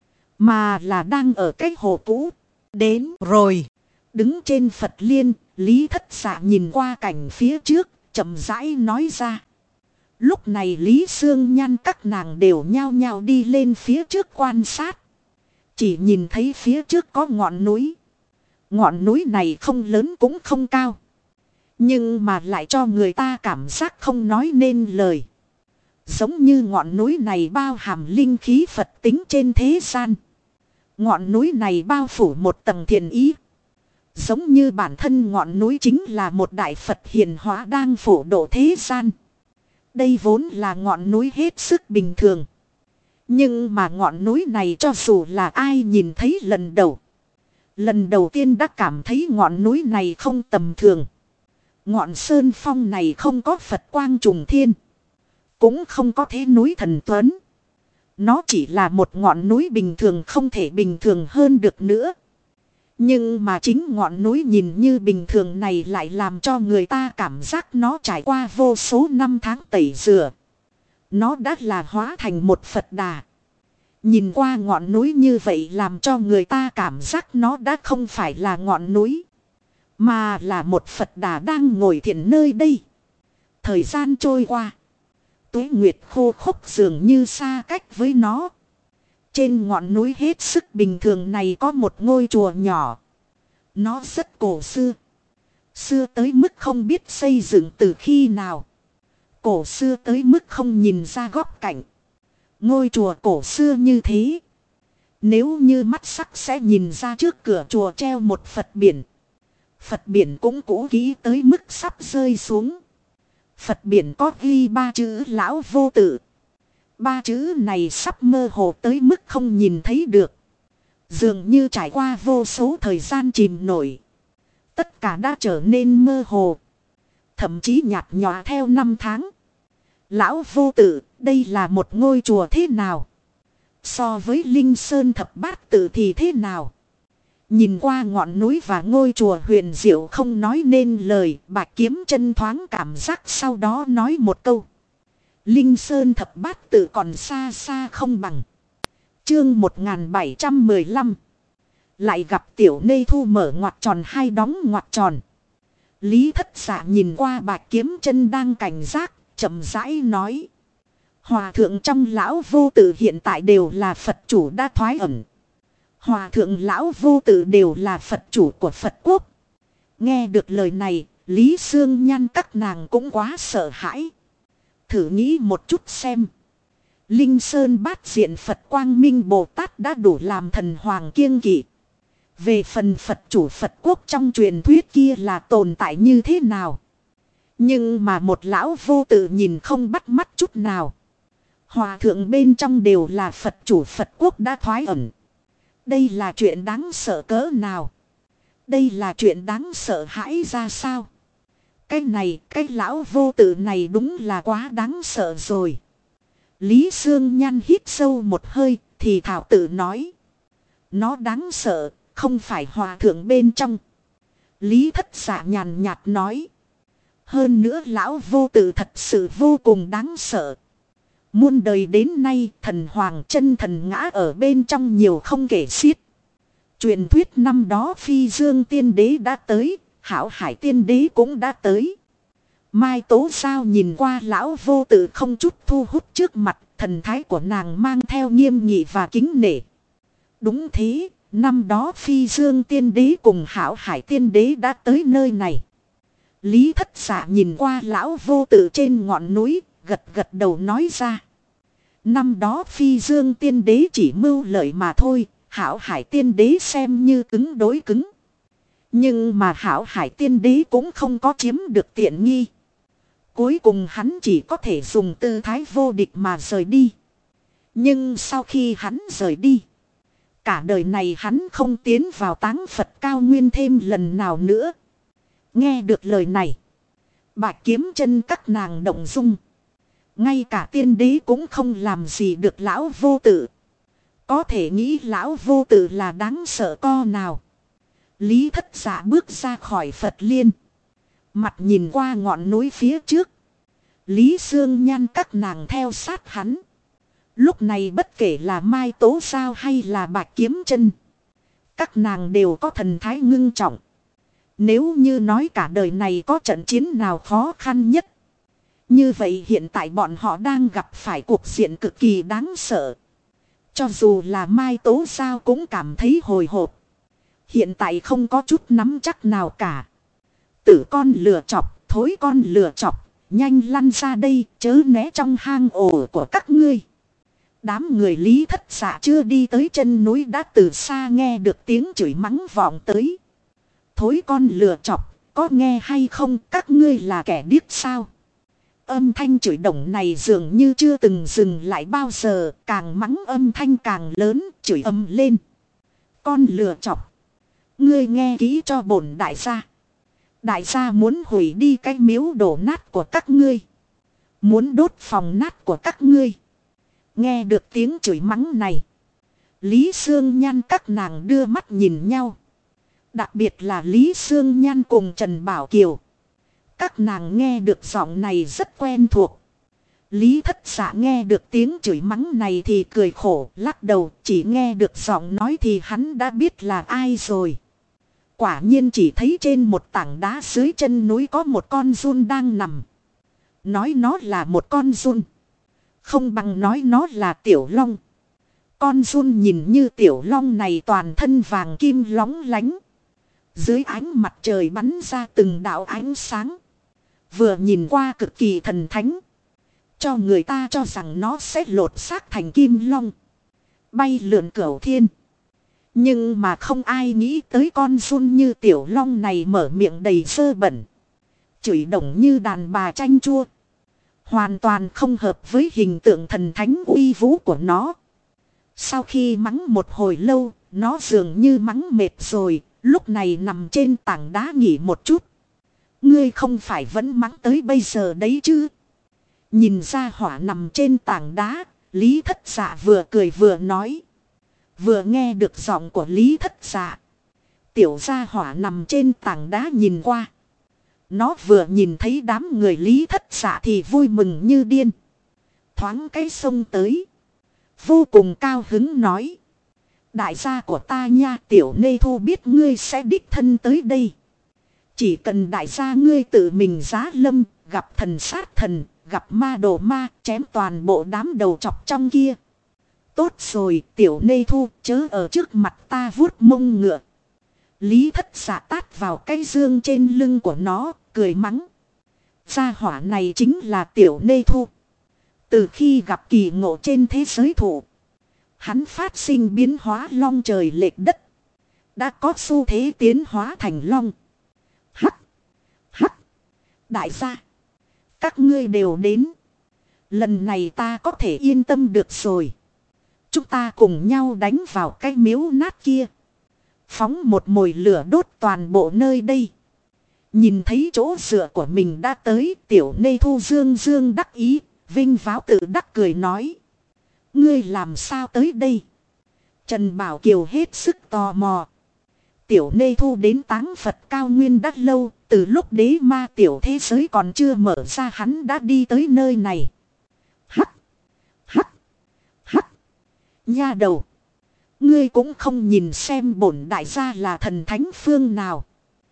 Mà là đang ở cái hồ cũ. Đến rồi. Đứng trên Phật liên, Lý Thất Dạ nhìn qua cảnh phía trước, chậm rãi nói ra. Lúc này Lý Sương Nhan các nàng đều nhao nhao đi lên phía trước quan sát. Chỉ nhìn thấy phía trước có ngọn núi. Ngọn núi này không lớn cũng không cao. Nhưng mà lại cho người ta cảm giác không nói nên lời. Giống như ngọn núi này bao hàm linh khí Phật tính trên thế gian. Ngọn núi này bao phủ một tầng thiện ý. Giống như bản thân ngọn núi chính là một đại Phật hiền hóa đang phổ độ thế gian. Đây vốn là ngọn núi hết sức bình thường. Nhưng mà ngọn núi này cho dù là ai nhìn thấy lần đầu. Lần đầu tiên đã cảm thấy ngọn núi này không tầm thường. Ngọn sơn phong này không có Phật quang trùng thiên. Cũng không có thế núi thần tuấn. Nó chỉ là một ngọn núi bình thường không thể bình thường hơn được nữa. Nhưng mà chính ngọn núi nhìn như bình thường này lại làm cho người ta cảm giác nó trải qua vô số năm tháng tẩy rửa. Nó đã là hóa thành một Phật đà. Nhìn qua ngọn núi như vậy làm cho người ta cảm giác nó đã không phải là ngọn núi. Mà là một Phật đà đang ngồi thiền nơi đây. Thời gian trôi qua. Tuế nguyệt khô khốc dường như xa cách với nó. Trên ngọn núi hết sức bình thường này có một ngôi chùa nhỏ. Nó rất cổ xưa. Xưa tới mức không biết xây dựng từ khi nào. Cổ xưa tới mức không nhìn ra góc cạnh. Ngôi chùa cổ xưa như thế. Nếu như mắt sắc sẽ nhìn ra trước cửa chùa treo một Phật biển. Phật biển cũng cũ kỹ tới mức sắp rơi xuống. Phật biển có ghi 3 chữ lão vô tự. 3 chữ này sắp mơ hồ tới mức không nhìn thấy được. Dường như trải qua vô số thời gian chìm nổi. Tất cả đã trở nên mơ hồ. Thậm chí nhạt nhòa theo năm tháng. Lão vô tự, đây là một ngôi chùa thế nào? So với Linh Sơn thập bát tự thì thế nào? Nhìn qua ngọn núi và ngôi chùa huyền diệu không nói nên lời. Bạch Kiếm Chân thoáng cảm giác sau đó nói một câu. Linh Sơn thập bát tự còn xa xa không bằng. Chương 1715. Lại gặp Tiểu Nê Thu mở ngoặc tròn hai đóng ngoặc tròn. Lý Thất Dạ nhìn qua Bạch Kiếm Chân đang cảnh giác, chậm rãi nói. Hòa thượng trong lão vô tự hiện tại đều là Phật chủ đã thoái ẩn. Hòa thượng lão vô tự đều là Phật chủ của Phật quốc. Nghe được lời này, Lý Sương Nhan các nàng cũng quá sợ hãi. Thử nghĩ một chút xem. Linh Sơn bát diện Phật Quang Minh Bồ Tát đã đủ làm thần hoàng kiêng kỵ. Về phần Phật chủ Phật quốc trong truyền thuyết kia là tồn tại như thế nào? Nhưng mà một lão vô tự nhìn không bắt mắt chút nào. Hòa thượng bên trong đều là Phật chủ Phật quốc đã thoái ẩn. Đây là chuyện đáng sợ cỡ nào? Đây là chuyện đáng sợ hãi ra sao? Cái lão vô tự này đúng là quá đáng sợ rồi. Lý Sương Nhan hít sâu một hơi thì thảo tự nói. Nó đáng sợ, không phải hòa thượng bên trong. Lý Thất Dạ nhàn nhạt nói. Hơn nữa lão vô tự thật sự vô cùng đáng sợ. Muôn đời đến nay thần hoàng chân thần ngã ở bên trong nhiều không kể xiết. Truyền thuyết năm đó Phi Dương Tiên Đế đã tới, Hảo Hải Tiên Đế cũng đã tới. Mai Tố Sao nhìn qua lão vô tự không chút thu hút trước mặt, thần thái của nàng mang theo nghiêm nghị và kính nể. Đúng thế, năm đó Phi Dương Tiên Đế cùng Hảo Hải Tiên Đế đã tới nơi này. Lý Thất Dạ nhìn qua lão vô tự trên ngọn núi, gật gật đầu nói ra. Năm đó Phi Dương Tiên Đế chỉ mưu lợi mà thôi, Hảo Hải Tiên Đế xem như cứng đối cứng. Nhưng mà Hảo Hải Tiên Đế cũng không có chiếm được tiện nghi. Cuối cùng hắn chỉ có thể dùng tư thái vô địch mà rời đi. Nhưng sau khi hắn rời đi, cả đời này hắn không tiến vào táng Phật cao nguyên thêm lần nào nữa. Nghe được lời này, Bạch Kiếm Chân các nàng động dung. Ngay cả tiên đế cũng không làm gì được lão vô tự. Có thể nghĩ lão vô tự là đáng sợ co nào. Lý Thất Dạ bước ra khỏi Phật Liên. Mặt nhìn qua ngọn núi phía trước. Lý Sương Nhan các nàng theo sát hắn. Lúc này bất kể là Mai Tố Sao hay là Bạch Kiếm Chân, các nàng đều có thần thái ngưng trọng. Nếu như nói cả đời này có trận chiến nào khó khăn nhất, như vậy hiện tại bọn họ đang gặp phải cuộc diện cực kỳ đáng sợ. Cho dù là Mai Tố Sao cũng cảm thấy hồi hộp. Hiện tại không có chút nắm chắc nào cả. Tử con lừa chọc, thối con lừa chọc, nhanh lăn ra đây, chớ né trong hang ổ của các ngươi. Đám người Lý Thất Dạ chưa đi tới chân núi đã từ xa nghe được tiếng chửi mắng vọng tới. Thối con lừa chọc, có nghe hay không, các ngươi là kẻ điếc sao? Âm thanh chửi đồng này dường như chưa từng dừng lại bao giờ, càng mắng âm thanh càng lớn, chửi ầm lên. Con lừa chọc, ngươi nghe kỹ cho bổn đại gia. Đại gia muốn hủy đi cái miếu đổ nát của các ngươi, muốn đốt phòng nát của các ngươi. Nghe được tiếng chửi mắng này, Lý Sương Nhan các nàng đưa mắt nhìn nhau. Đặc biệt là Lý Sương Nhan cùng Trần Bảo Kiều. Các nàng nghe được giọng này rất quen thuộc. Lý Thất Dạ nghe được tiếng chửi mắng này thì cười khổ lắc đầu. Chỉ nghe được giọng nói thì hắn đã biết là ai rồi. Quả nhiên chỉ thấy trên một tảng đá dưới chân núi có một con giun đang nằm. Nói nó là một con giun, không bằng nói nó là tiểu long. Con giun nhìn như tiểu long này toàn thân vàng kim lóng lánh. Dưới ánh mặt trời bắn ra từng đạo ánh sáng. Vừa nhìn qua cực kỳ thần thánh. Cho người ta cho rằng nó sẽ lột xác thành kim long. Bay lượn cửu thiên. Nhưng mà không ai nghĩ tới con giun như tiểu long này mở miệng đầy sơ bẩn. Chửi đồng như đàn bà chanh chua. Hoàn toàn không hợp với hình tượng thần thánh uy vũ của nó. Sau khi mắng một hồi lâu, nó dường như mắng mệt rồi, lúc này nằm trên tảng đá nghỉ một chút. Ngươi không phải vẫn mắng tới bây giờ đấy chứ? Nhìn ra hỏa nằm trên tảng đá, Lý Thất Dạ vừa cười vừa nói. Vừa nghe được giọng của Lý Thất Dạ. Tiểu gia hỏa nằm trên tảng đá nhìn qua. Nó vừa nhìn thấy đám người Lý Thất Dạ thì vui mừng như điên. Thoáng cái sông tới. Vô cùng cao hứng nói. Đại gia của ta nha, tiểu nê thu biết ngươi sẽ đích thân tới đây. Chỉ cần đại gia ngươi tự mình giá lâm, gặp thần sát thần, gặp ma đồ ma, chém toàn bộ đám đầu chọc trong kia. Tốt rồi, tiểu nê thu, chớ ở trước mặt ta vuốt mông ngựa. Lý Thất Dạ tát vào cái dương trên lưng của nó, cười mắng. Gia hỏa này chính là tiểu nê thu. Từ khi gặp kỳ ngộ trên thế giới thụ, hắn phát sinh biến hóa long trời lệch đất. Đã có xu thế tiến hóa thành long. Hắc! Hắc! Đại gia! Các ngươi đều đến. Lần này ta có thể yên tâm được rồi. Chúng ta cùng nhau đánh vào cái miếu nát kia. Phóng một mồi lửa đốt toàn bộ nơi đây. Nhìn thấy chỗ dựa của mình đã tới, tiểu nê thu dương dương đắc ý, vinh váo tự đắc cười nói. Ngươi làm sao tới đây? Trần Bảo Kiều hết sức tò mò. Tiểu nê thu đến Táng Phật cao nguyên đã lâu, từ lúc đế ma tiểu thế giới còn chưa mở ra hắn đã đi tới nơi này. Hắc! Hắc! Hắc! Nha đầu! Ngươi cũng không nhìn xem bổn đại gia là thần thánh phương nào.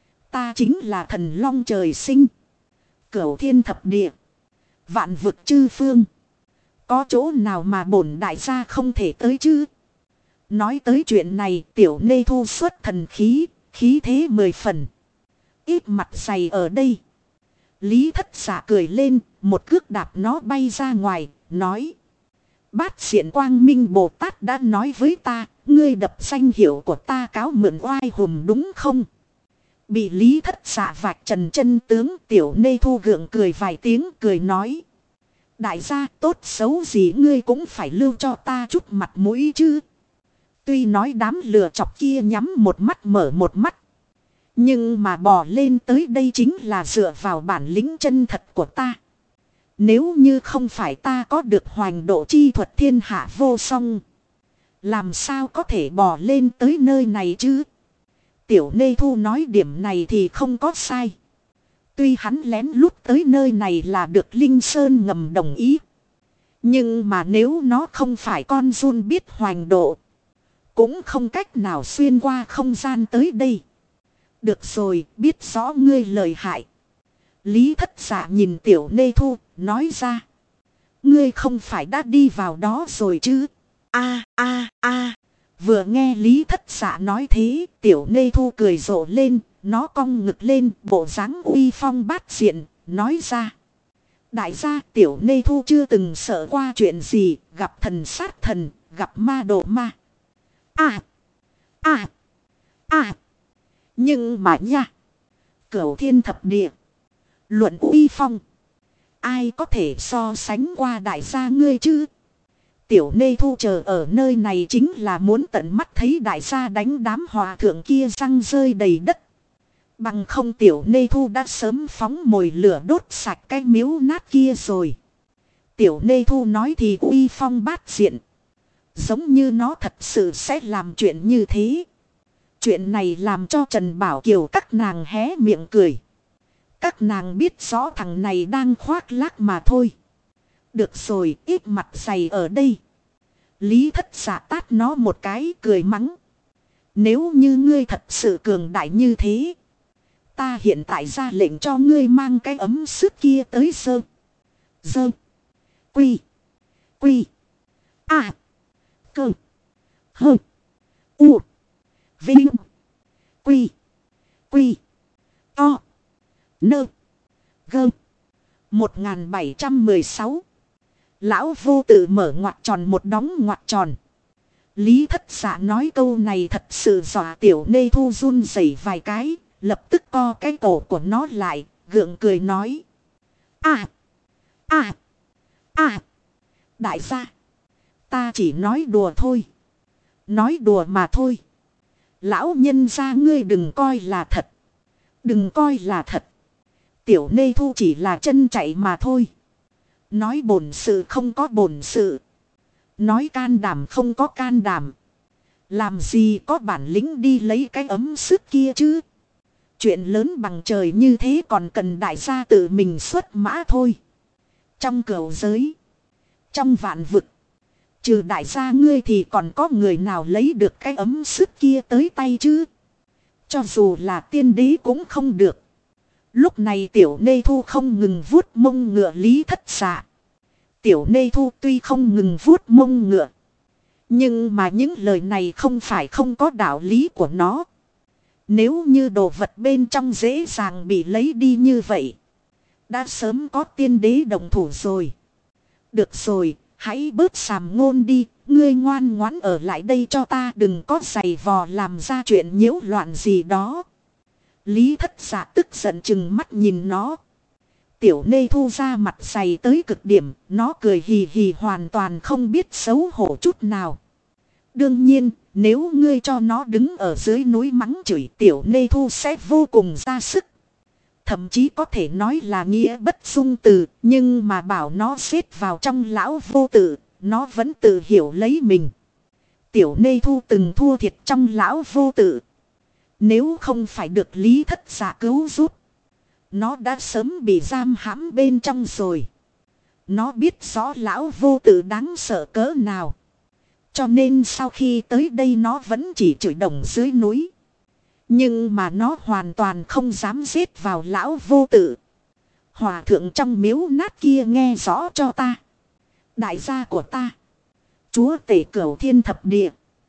Ta chính là thần long trời sinh. Cửu thiên thập địa. Vạn vực chư phương. Có chỗ nào mà bổn đại gia không thể tới chứ? Nói tới chuyện này tiểu nê thu xuất thần khí, khí thế 10 phần. Ít mặt dày ở đây. Lý Thất Dạ cười lên, một cước đạp nó bay ra ngoài, nói. Bát Diện Quang Minh Bồ Tát đã nói với ta, ngươi đập danh hiệu của ta cáo mượn oai hùm đúng không? Bị Lý Thất Dạ vạch trần chân tướng, tiểu nê thu gượng cười vài tiếng cười nói. Đại gia tốt xấu gì ngươi cũng phải lưu cho ta chút mặt mũi chứ. Tuy nói đám lừa chọc kia nhắm một mắt mở một mắt. Nhưng mà bò lên tới đây chính là dựa vào bản lĩnh chân thật của ta. Nếu như không phải ta có được hoành độ chi thuật thiên hạ vô song. Làm sao có thể bò lên tới nơi này chứ? Tiểu nê thu nói điểm này thì không có sai. Tuy hắn lén lút tới nơi này là được Linh Sơn ngầm đồng ý. Nhưng mà nếu nó không phải con giun biết hoành độ. Cũng không cách nào xuyên qua không gian tới đây. Được rồi, biết rõ ngươi lời hại. Lý Thất Dạ nhìn tiểu nê thu, nói ra. Ngươi không phải đã đi vào đó rồi chứ? A. Vừa nghe Lý Thất Dạ nói thế, tiểu nê thu cười rộ lên, nó cong ngực lên, bộ dáng uy phong bát diện, nói ra. Đại gia tiểu nê thu chưa từng sợ qua chuyện gì, gặp thần sát thần, gặp ma đồ ma. Nhưng mà nha, Cửu thiên thập địa, luận uy phong, ai có thể so sánh qua đại gia ngươi chứ? Tiểu nê thu chờ ở nơi này chính là muốn tận mắt thấy đại gia đánh đám hòa thượng kia răng rơi đầy đất. Bằng không tiểu nê thu đã sớm phóng mồi lửa đốt sạch cái miếu nát kia rồi. Tiểu nê thu nói thì uy phong bát diện. Giống như nó thật sự sẽ làm chuyện như thế. Chuyện này làm cho Trần Bảo Kiều các nàng hé miệng cười. Các nàng biết rõ thằng này đang khoác lác mà thôi. Được rồi, ít mặt dày ở đây. Lý Thất Dạ tát nó một cái cười mắng. Nếu như ngươi thật sự cường đại như thế, ta hiện tại ra lệnh cho ngươi mang cái ấm sức kia tới sơ. Dơ. Quy. Cơ. Hơ. U. Vinh. Quy. Quy. To. Nơ. Gơ. 1716. Lão vô tự mở ngoặc tròn một đóng ngoặc tròn. Lý Thất Dạ nói câu này thật sự dọa Tiểu Nê Thu run rẩy vài cái. Lập tức co cái cổ của nó lại. Gượng cười nói. À. À. À. Đại gia. Ta chỉ nói đùa thôi. Nói đùa mà thôi. Lão nhân gia ngươi đừng coi là thật. Đừng coi là thật. Tiểu Nê Thu chỉ là chân chạy mà thôi. Nói bổn sự không có bổn sự. Nói can đảm không có can đảm. Làm gì có bản lĩnh đi lấy cái ấm sức kia chứ. Chuyện lớn bằng trời như thế còn cần đại gia tự mình xuất mã thôi. Trong cửu giới. Trong vạn vực. Trừ đại gia ngươi thì còn có người nào lấy được cái ấm sức kia tới tay chứ. Cho dù là tiên đế cũng không được. Lúc này Tiểu Nê Thu không ngừng vuốt mông ngựa Lý Thất Dạ. Tiểu Nê Thu tuy không ngừng vuốt mông ngựa. Nhưng mà những lời này không phải không có đạo lý của nó. Nếu như đồ vật bên trong dễ dàng bị lấy đi như vậy. Đã sớm có tiên đế đồng thủ rồi. Được rồi, hãy bớt sàm ngôn đi. Ngươi ngoan ngoãn ở lại đây cho ta, đừng có giày vò làm ra chuyện nhiễu loạn gì đó. Lý Thất Dạ tức giận chừng mắt nhìn nó. Tiểu Nê Thu ra mặt dày tới cực điểm. Nó cười hì hì hoàn toàn không biết xấu hổ chút nào. Đương nhiên, nếu ngươi cho nó đứng ở dưới núi mắng chửi, Tiểu Nê Thu sẽ vô cùng ra sức. Thậm chí có thể nói là nghĩa bất dung từ. Nhưng mà bảo nó xếp vào trong lão vô tự, nó vẫn tự hiểu lấy mình. Tiểu Nê Thu từng thua thiệt trong lão vô tự. Nếu không phải được Lý Thất Dạ cứu giúp, nó đã sớm bị giam hãm bên trong rồi. Nó biết rõ lão vô tự đáng sợ cỡ nào. Cho nên sau khi tới đây nó vẫn chỉ chửi đồng dưới núi. Nhưng mà nó hoàn toàn không dám giết vào lão vô tự. Hòa thượng trong miếu nát kia nghe rõ cho ta. Đại gia của ta. Chúa tể cửu thiên thập địa.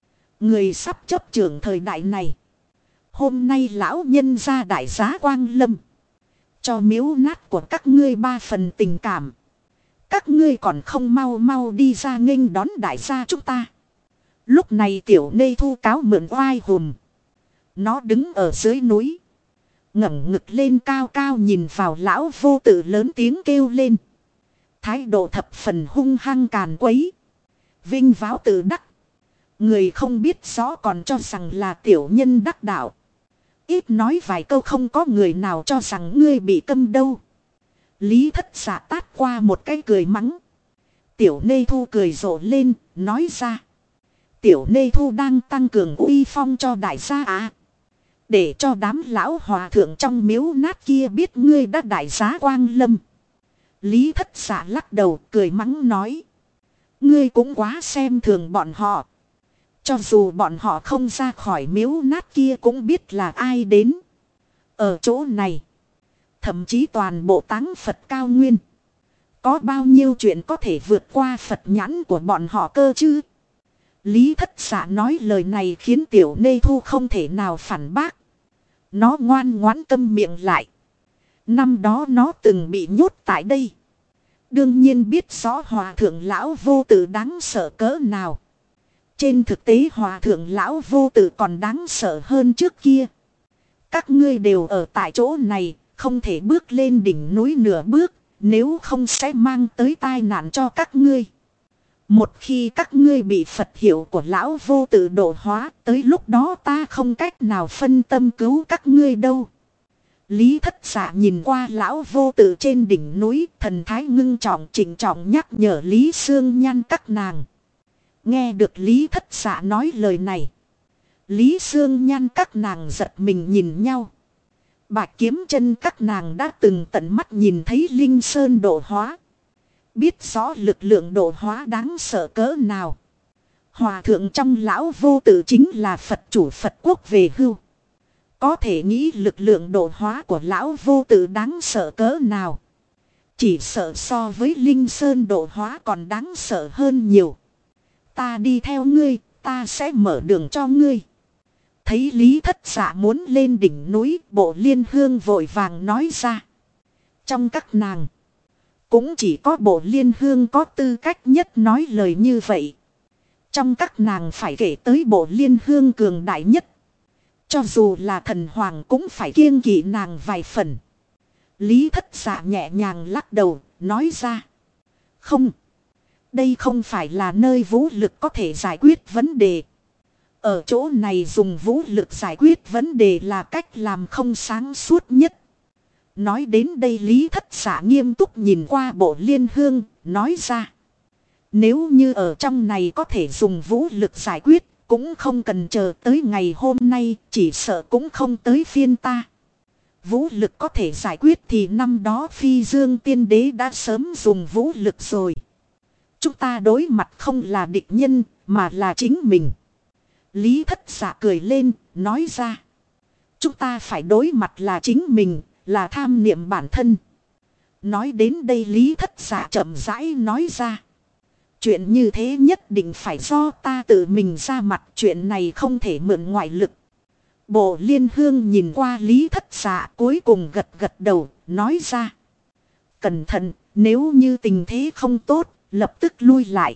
Người sắp chấp trưởng thời đại này. Hôm nay lão nhân ra đại giá quang lâm. Cho miếu nát của các ngươi 3 phần tình cảm. Các ngươi còn không mau mau đi ra nghênh đón đại gia chúng ta. Lúc này Tiểu Nê Thu cáo mượn oai hùm. Nó đứng ở dưới núi. Ngẩng ngực lên cao cao nhìn vào lão vô tự lớn tiếng kêu lên. Thái độ thập phần hung hăng càn quấy. Vinh váo tự đắc. Người không biết rõ còn cho rằng là tiểu nhân đắc đạo. Ít nói vài câu không có người nào cho rằng ngươi bị câm đâu. Lý Thất Dạ tát qua một cái cười mắng. Tiểu Nê Thu cười rộ lên, nói ra. Tiểu Nê Thu đang tăng cường uy phong cho đại gia à. Để cho đám lão hòa thượng trong miếu nát kia biết ngươi đã đại giá quang lâm. Lý Thất Dạ lắc đầu cười mắng nói. Ngươi cũng quá xem thường bọn họ. Cho dù bọn họ không ra khỏi miếu nát kia cũng biết là ai đến. Ở chỗ này. Thậm chí toàn bộ táng Phật cao nguyên. Có bao nhiêu chuyện có thể vượt qua Phật nhãn của bọn họ cơ chứ. Lý Thất Dạ nói lời này khiến Tiểu Nê Thu không thể nào phản bác. Nó ngoan ngoãn câm miệng lại. Năm đó nó từng bị nhốt tại đây. Đương nhiên biết rõ hòa thượng lão vô tự đáng sợ cỡ nào. Trên thực tế hòa thượng lão vô tự còn đáng sợ hơn trước kia. Các ngươi đều ở tại chỗ này, không thể bước lên đỉnh núi nửa bước, nếu không sẽ mang tới tai nạn cho các ngươi. Một khi các ngươi bị Phật hiệu của lão vô tự độ hóa, tới lúc đó ta không cách nào phân tâm cứu các ngươi đâu. Lý Thất Dạ nhìn qua lão vô tự trên đỉnh núi, thần thái ngưng trọng trịnh trọng nhắc nhở Lý Sương Nhan các nàng. Nghe được Lý Thất Dạ nói lời này, Lý Sương Nhan các nàng giật mình nhìn nhau. Bạch Kiếm Chân các nàng đã từng tận mắt nhìn thấy Linh Sơn độ hóa. Biết rõ lực lượng độ hóa đáng sợ cỡ nào. Hòa thượng trong lão vô tự chính là Phật chủ Phật quốc về hưu. Có thể nghĩ lực lượng độ hóa của lão vô tự đáng sợ cỡ nào. Chỉ sợ so với Linh Sơn độ hóa còn đáng sợ hơn nhiều. Ta đi theo ngươi, ta sẽ mở đường cho ngươi. Thấy Lý Thất Dạ muốn lên đỉnh núi, Bộ Liên Hương vội vàng nói ra. Trong các nàng, cũng chỉ có Bộ Liên Hương có tư cách nhất nói lời như vậy. Trong các nàng phải kể tới Bộ Liên Hương cường đại nhất. Cho dù là thần hoàng cũng phải kiêng kỵ nàng vài phần. Lý Thất Dạ nhẹ nhàng lắc đầu, nói ra. Không, đây không phải là nơi vũ lực có thể giải quyết vấn đề. Ở chỗ này dùng vũ lực giải quyết vấn đề là cách làm không sáng suốt nhất. Nói đến đây Lý Thất Dạ nghiêm túc nhìn qua Bộ Liên Hương, nói ra. Nếu như ở trong này có thể dùng vũ lực giải quyết, cũng không cần chờ tới ngày hôm nay, chỉ sợ cũng không tới phiên ta. Vũ lực có thể giải quyết thì năm đó Phi Dương Tiên Đế đã sớm dùng vũ lực rồi. Chúng ta đối mặt không là địch nhân, mà là chính mình. Lý Thất Dạ cười lên, nói ra. Chúng ta phải đối mặt là chính mình, là tham niệm bản thân. Nói đến đây Lý Thất Dạ chậm rãi nói ra. Chuyện như thế nhất định phải do ta tự mình ra mặt, chuyện này không thể mượn ngoại lực. Bộ Liên Hương nhìn qua Lý Thất Dạ cuối cùng gật gật đầu, nói ra. Cẩn thận, nếu như tình thế không tốt, lập tức lui lại.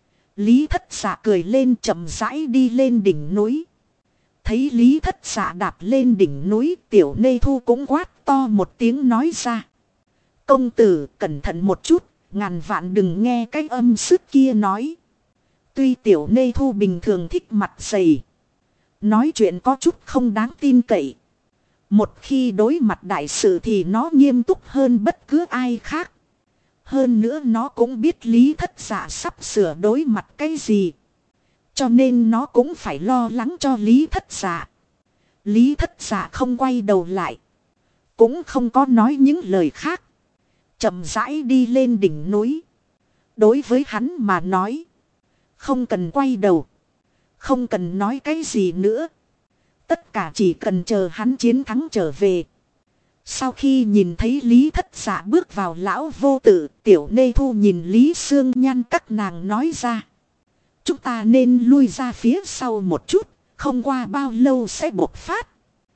Lý Thất Dạ cười lên chậm rãi đi lên đỉnh núi. Thấy Lý Thất Dạ đạp lên đỉnh núi, Tiểu Nê Thu cũng quát to một tiếng nói ra. Công tử cẩn thận một chút, ngàn vạn đừng nghe cái âm sức kia nói. Tuy Tiểu Nê Thu bình thường thích mặt dày, nói chuyện có chút không đáng tin cậy. Một khi đối mặt đại sự thì nó nghiêm túc hơn bất cứ ai khác. Hơn nữa nó cũng biết Lý Thất Dạ sắp sửa đối mặt cái gì. Cho nên nó cũng phải lo lắng cho Lý Thất Dạ. Lý Thất Dạ không quay đầu lại, cũng không có nói những lời khác. Chậm rãi đi lên đỉnh núi. Đối với hắn mà nói, không cần quay đầu, không cần nói cái gì nữa. Tất cả chỉ cần chờ hắn chiến thắng trở về. Sau khi nhìn thấy Lý Thất Dạ bước vào lão vô tự, Tiểu Nê Thu nhìn Lý Sương Nhan các nàng nói ra. Chúng ta nên lui ra phía sau một chút, không qua bao lâu sẽ bộc phát.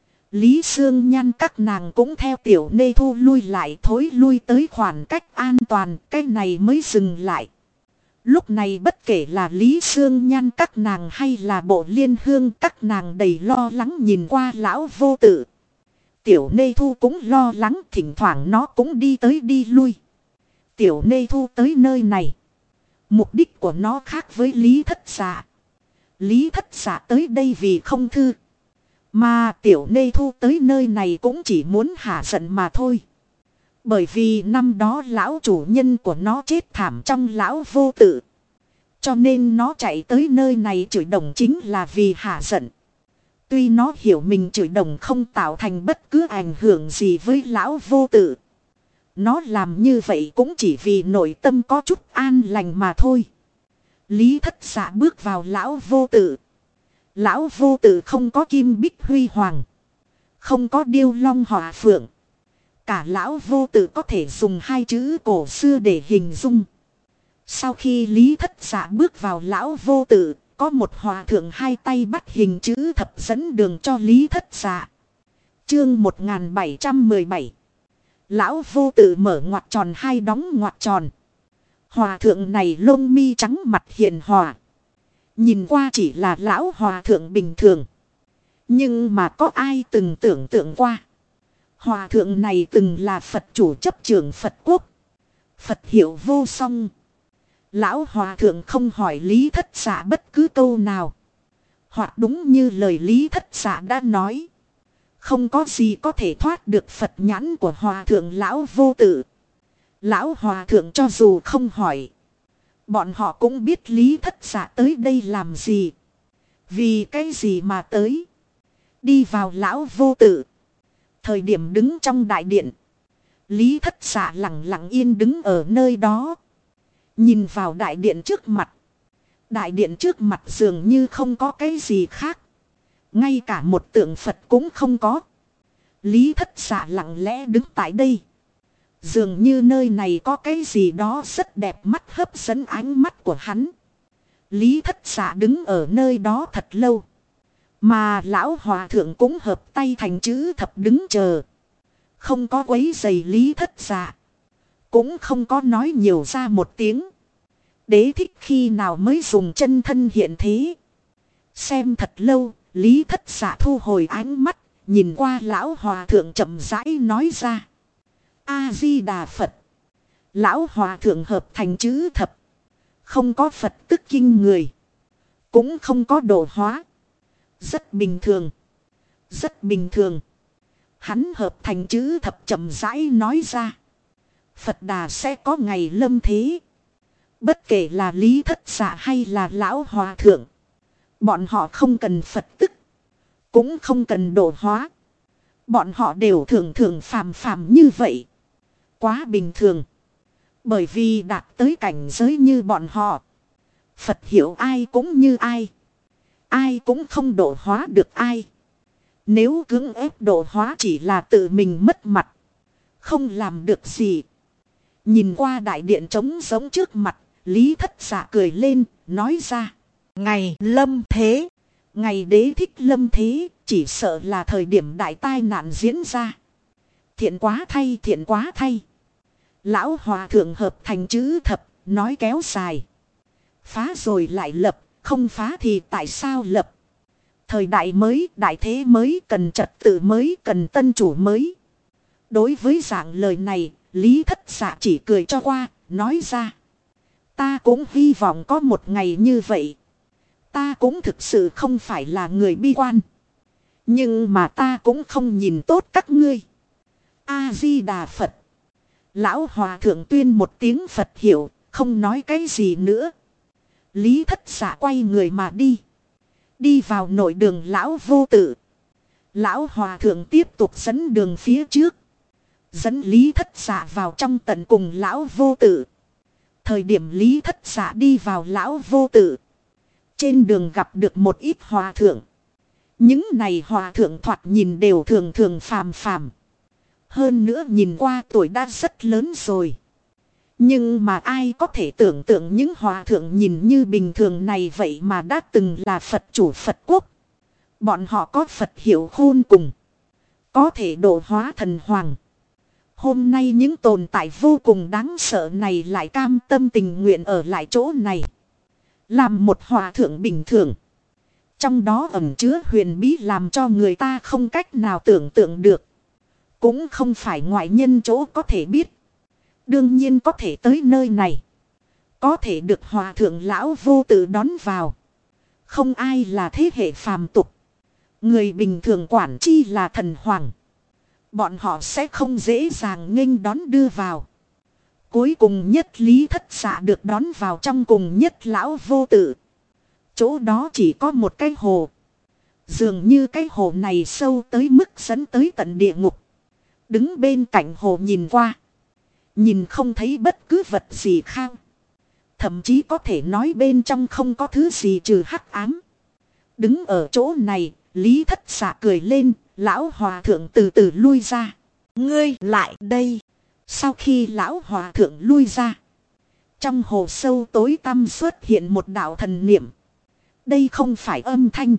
Lý Sương Nhan các nàng cũng theo Tiểu Nê Thu lui lại, thối lui tới khoảng cách an toàn, cái này mới dừng lại. Lúc này bất kể là Lý Sương Nhan các nàng hay là Bộ Liên Hương các nàng đầy lo lắng nhìn qua lão vô tự. Tiểu Nê Thu cũng lo lắng, thỉnh thoảng nó cũng đi tới đi lui. Tiểu Nê Thu tới nơi này, mục đích của nó khác với Lý Thất Dạ. Lý Thất Dạ tới đây vì không thư, mà Tiểu Nê Thu tới nơi này cũng chỉ muốn hả giận mà thôi. Bởi vì năm đó lão chủ nhân của nó chết thảm trong lão vô tự, cho nên nó chạy tới nơi này chửi đồng chính là vì hả giận. Tuy nó hiểu mình chửi đồng không tạo thành bất cứ ảnh hưởng gì với lão vô tự, nó làm như vậy cũng chỉ vì nội tâm có chút an lành mà thôi. Lý Thất Dạ bước vào lão vô tự. Lão vô tự không có kim bích huy hoàng, không có điêu long họa phượng. Cả lão vô tự có thể dùng hai chữ cổ xưa để hình dung. Sau khi Lý Thất Dạ bước vào lão vô tự, có một hòa thượng hai tay bắt hình chữ thập dẫn đường cho Lý Thất Dạ. Chương 1717. Lão vô tự mở ngoặc tròn hai đóng ngoặc tròn. Hòa thượng này lông mi trắng mặt hiền hòa. Nhìn qua chỉ là lão hòa thượng bình thường. Nhưng mà có ai từng tưởng tượng qua. Hòa thượng này từng là Phật chủ chấp trưởng Phật quốc. Phật hiệu vô song. Lão hòa thượng không hỏi Lý Thất Dạ bất cứ câu nào. Hoặc đúng như lời Lý Thất Dạ đã nói, không có gì có thể thoát được Phật nhãn của hòa thượng lão vô tự. Lão hòa thượng cho dù không hỏi, bọn họ cũng biết Lý Thất Dạ tới đây làm gì, vì cái gì mà tới. Đi vào lão vô tự. Thời điểm đứng trong đại điện, Lý Thất Dạ lặng lặng yên đứng ở nơi đó, nhìn vào đại điện trước mặt. Đại điện trước mặt dường như không có cái gì khác, ngay cả một tượng Phật cũng không có. Lý Thất Dạ lặng lẽ đứng tại đây, dường như nơi này có cái gì đó rất đẹp mắt hấp dẫn ánh mắt của hắn. Lý Thất Dạ đứng ở nơi đó thật lâu, Mà lão hòa thượng cũng hợp tay thành chữ thập đứng chờ. Không có quấy giày Lý Thất Dạ. Cũng không có nói nhiều ra một tiếng. Đế thích khi nào mới dùng chân thân hiện thế. Xem thật lâu, Lý Thất Dạ thu hồi ánh mắt, nhìn qua lão hòa thượng chậm rãi nói ra. A-di-đà Phật. Lão hòa thượng hợp thành chữ thập. Không có Phật tức kinh người. Cũng không có độ hóa. Rất bình thường. Rất bình thường. Hắn hợp thành chữ thập chậm rãi nói ra. Phật Đà sẽ có ngày lâm thế. Bất kể là Lý Thất Dạ hay là lão hòa thượng. Bọn họ không cần Phật tức. Cũng không cần độ hóa. Bọn họ đều thường thường phàm phàm như vậy. Quá bình thường. Bởi vì đạt tới cảnh giới như bọn họ. Phật hiểu ai cũng như ai. Ai cũng không độ hóa được ai. Nếu cưỡng ép độ hóa chỉ là tự mình mất mặt. Không làm được gì. Nhìn qua đại điện trống giống trước mặt. Lý Thất Dạ cười lên, nói ra. Ngày lâm thế. Ngày đế thích lâm thế. Chỉ sợ là thời điểm đại tai nạn diễn ra. Thiện quá thay, thiện quá thay. Lão hòa thượng hợp thành chữ thập, nói kéo dài. Phá rồi lại lập, không phá thì tại sao lập? Thời đại mới, đại thế mới, cần trật tự mới, cần tân chủ mới. Đối với dạng lời này, Lý Thất Dạ chỉ cười cho qua, nói ra. Ta cũng hy vọng có một ngày như vậy. Ta cũng thực sự không phải là người bi quan. Nhưng mà ta cũng không nhìn tốt các ngươi. A-di-đà Phật. Lão hòa thượng tuyên một tiếng Phật hiểu, không nói cái gì nữa. Lý Thất Dạ quay người mà đi. Đi vào nội đường lão vô tự. Lão hòa thượng tiếp tục dẫn đường phía trước. Dẫn Lý Thất Dạ vào trong tận cùng lão vô tự. Thời điểm Lý Thất Dạ đi vào lão vô tự. Trên đường gặp được một ít hòa thượng. Những này hòa thượng thoạt nhìn đều thường thường phàm phàm. Hơn nữa nhìn qua tuổi đã rất lớn rồi. Nhưng mà ai có thể tưởng tượng những hòa thượng nhìn như bình thường này vậy mà đã từng là Phật chủ Phật quốc. Bọn họ có Phật hiểu khôn cùng. Có thể độ hóa thần hoàng. Hôm nay những tồn tại vô cùng đáng sợ này lại cam tâm tình nguyện ở lại chỗ này. Làm một hòa thượng bình thường. Trong đó ẩn chứa huyền bí làm cho người ta không cách nào tưởng tượng được. Cũng không phải ngoại nhân chỗ có thể biết. Đương nhiên có thể tới nơi này. Có thể được hòa thượng lão vô tự đón vào. Không ai là thế hệ phàm tục. Người bình thường quản chi là thần hoàng. Bọn họ sẽ không dễ dàng nghênh đón đưa vào. Cuối cùng nhất Lý Thất Dạ được đón vào trong cùng nhất lão vô tự. Chỗ đó chỉ có một cái hồ. Dường như cái hồ này sâu tới mức dẫn tới tận địa ngục. Đứng bên cạnh hồ nhìn qua. Nhìn không thấy bất cứ vật gì khác. Thậm chí có thể nói bên trong không có thứ gì trừ hắc ám. Đứng ở chỗ này, Lý Thất Dạ cười lên, lão hòa thượng từ từ lui ra. Ngươi lại đây. Sau khi lão hòa thượng lui ra. Trong hồ sâu tối tăm xuất hiện một đạo thần niệm. Đây không phải âm thanh.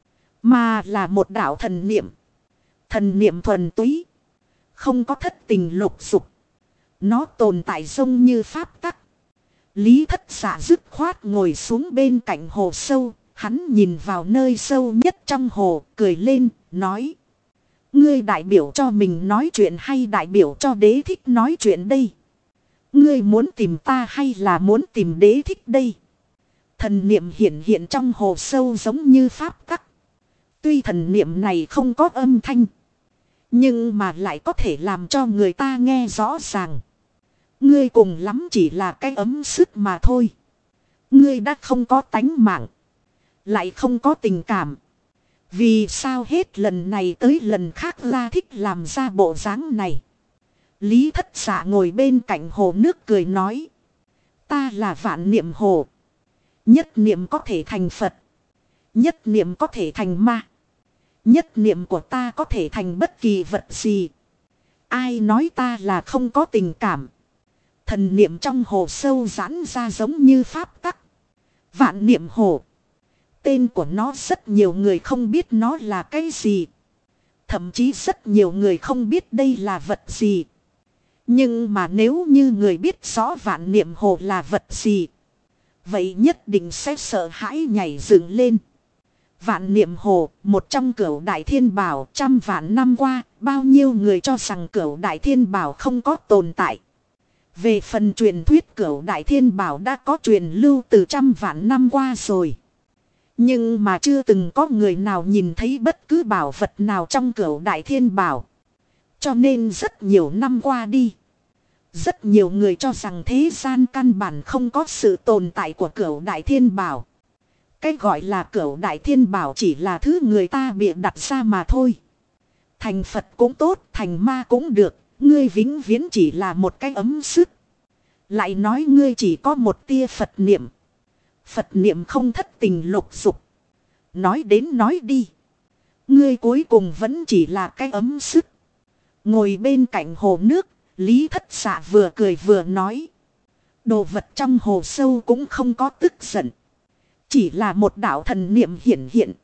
Mà là một đạo thần niệm. Thần niệm thuần túy. Không có thất tình lục dục. Nó tồn tại giống như pháp tắc. Lý Thất Dạ dứt khoát ngồi xuống bên cạnh hồ sâu. Hắn nhìn vào nơi sâu nhất trong hồ, cười lên, nói. Ngươi đại biểu cho mình nói chuyện hay đại biểu cho đế thích nói chuyện đây? Ngươi muốn tìm ta hay là muốn tìm đế thích đây? Thần niệm hiện hiện trong hồ sâu giống như pháp tắc. Tuy thần niệm này không có âm thanh. Nhưng mà lại có thể làm cho người ta nghe rõ ràng. Ngươi cùng lắm chỉ là cái ấm sức mà thôi. Ngươi đã không có tánh mạng. Lại không có tình cảm. Vì sao hết lần này tới lần khác la thích làm ra bộ dáng này? Lý Thất Dạ ngồi bên cạnh hồ nước cười nói. Ta là vạn niệm hồ. Nhất niệm có thể thành Phật. Nhất niệm có thể thành ma. Nhất niệm của ta có thể thành bất kỳ vật gì. Ai nói ta là không có tình cảm? Thần niệm trong hồ sâu giãn ra giống như pháp tắc. Vạn niệm hồ. Tên của nó rất nhiều người không biết nó là cái gì. Thậm chí rất nhiều người không biết đây là vật gì. Nhưng mà nếu như người biết rõ Vạn Niệm Hồ là vật gì, vậy nhất định sẽ sợ hãi nhảy dựng lên. Vạn Niệm Hồ, một trong Cửu Đại Thiên Bảo, trăm vạn năm qua, bao nhiêu người cho rằng Cửu Đại Thiên Bảo không có tồn tại. Về phần truyền thuyết Cửu Đại Thiên Bảo đã có truyền lưu từ trăm vạn năm qua rồi. Nhưng mà chưa từng có người nào nhìn thấy bất cứ bảo vật nào trong Cửu Đại Thiên Bảo. Cho nên rất nhiều năm qua đi, rất nhiều người cho rằng thế gian căn bản không có sự tồn tại của Cửu Đại Thiên Bảo. Cái gọi là Cửu Đại Thiên Bảo chỉ là thứ người ta bịa đặt ra mà thôi. Thành Phật cũng tốt, thành ma cũng được, ngươi vĩnh viễn chỉ là một cái ấm sức. Lại nói ngươi chỉ có một tia Phật niệm. Phật niệm không thất tình lục dục. Nói đến nói đi, ngươi cuối cùng vẫn chỉ là cái ấm sức. Ngồi bên cạnh hồ nước, Lý Thất Xạ vừa cười vừa nói. Đồ vật trong hồ sâu cũng không có tức giận. Chỉ là một đạo thần niệm hiển hiện.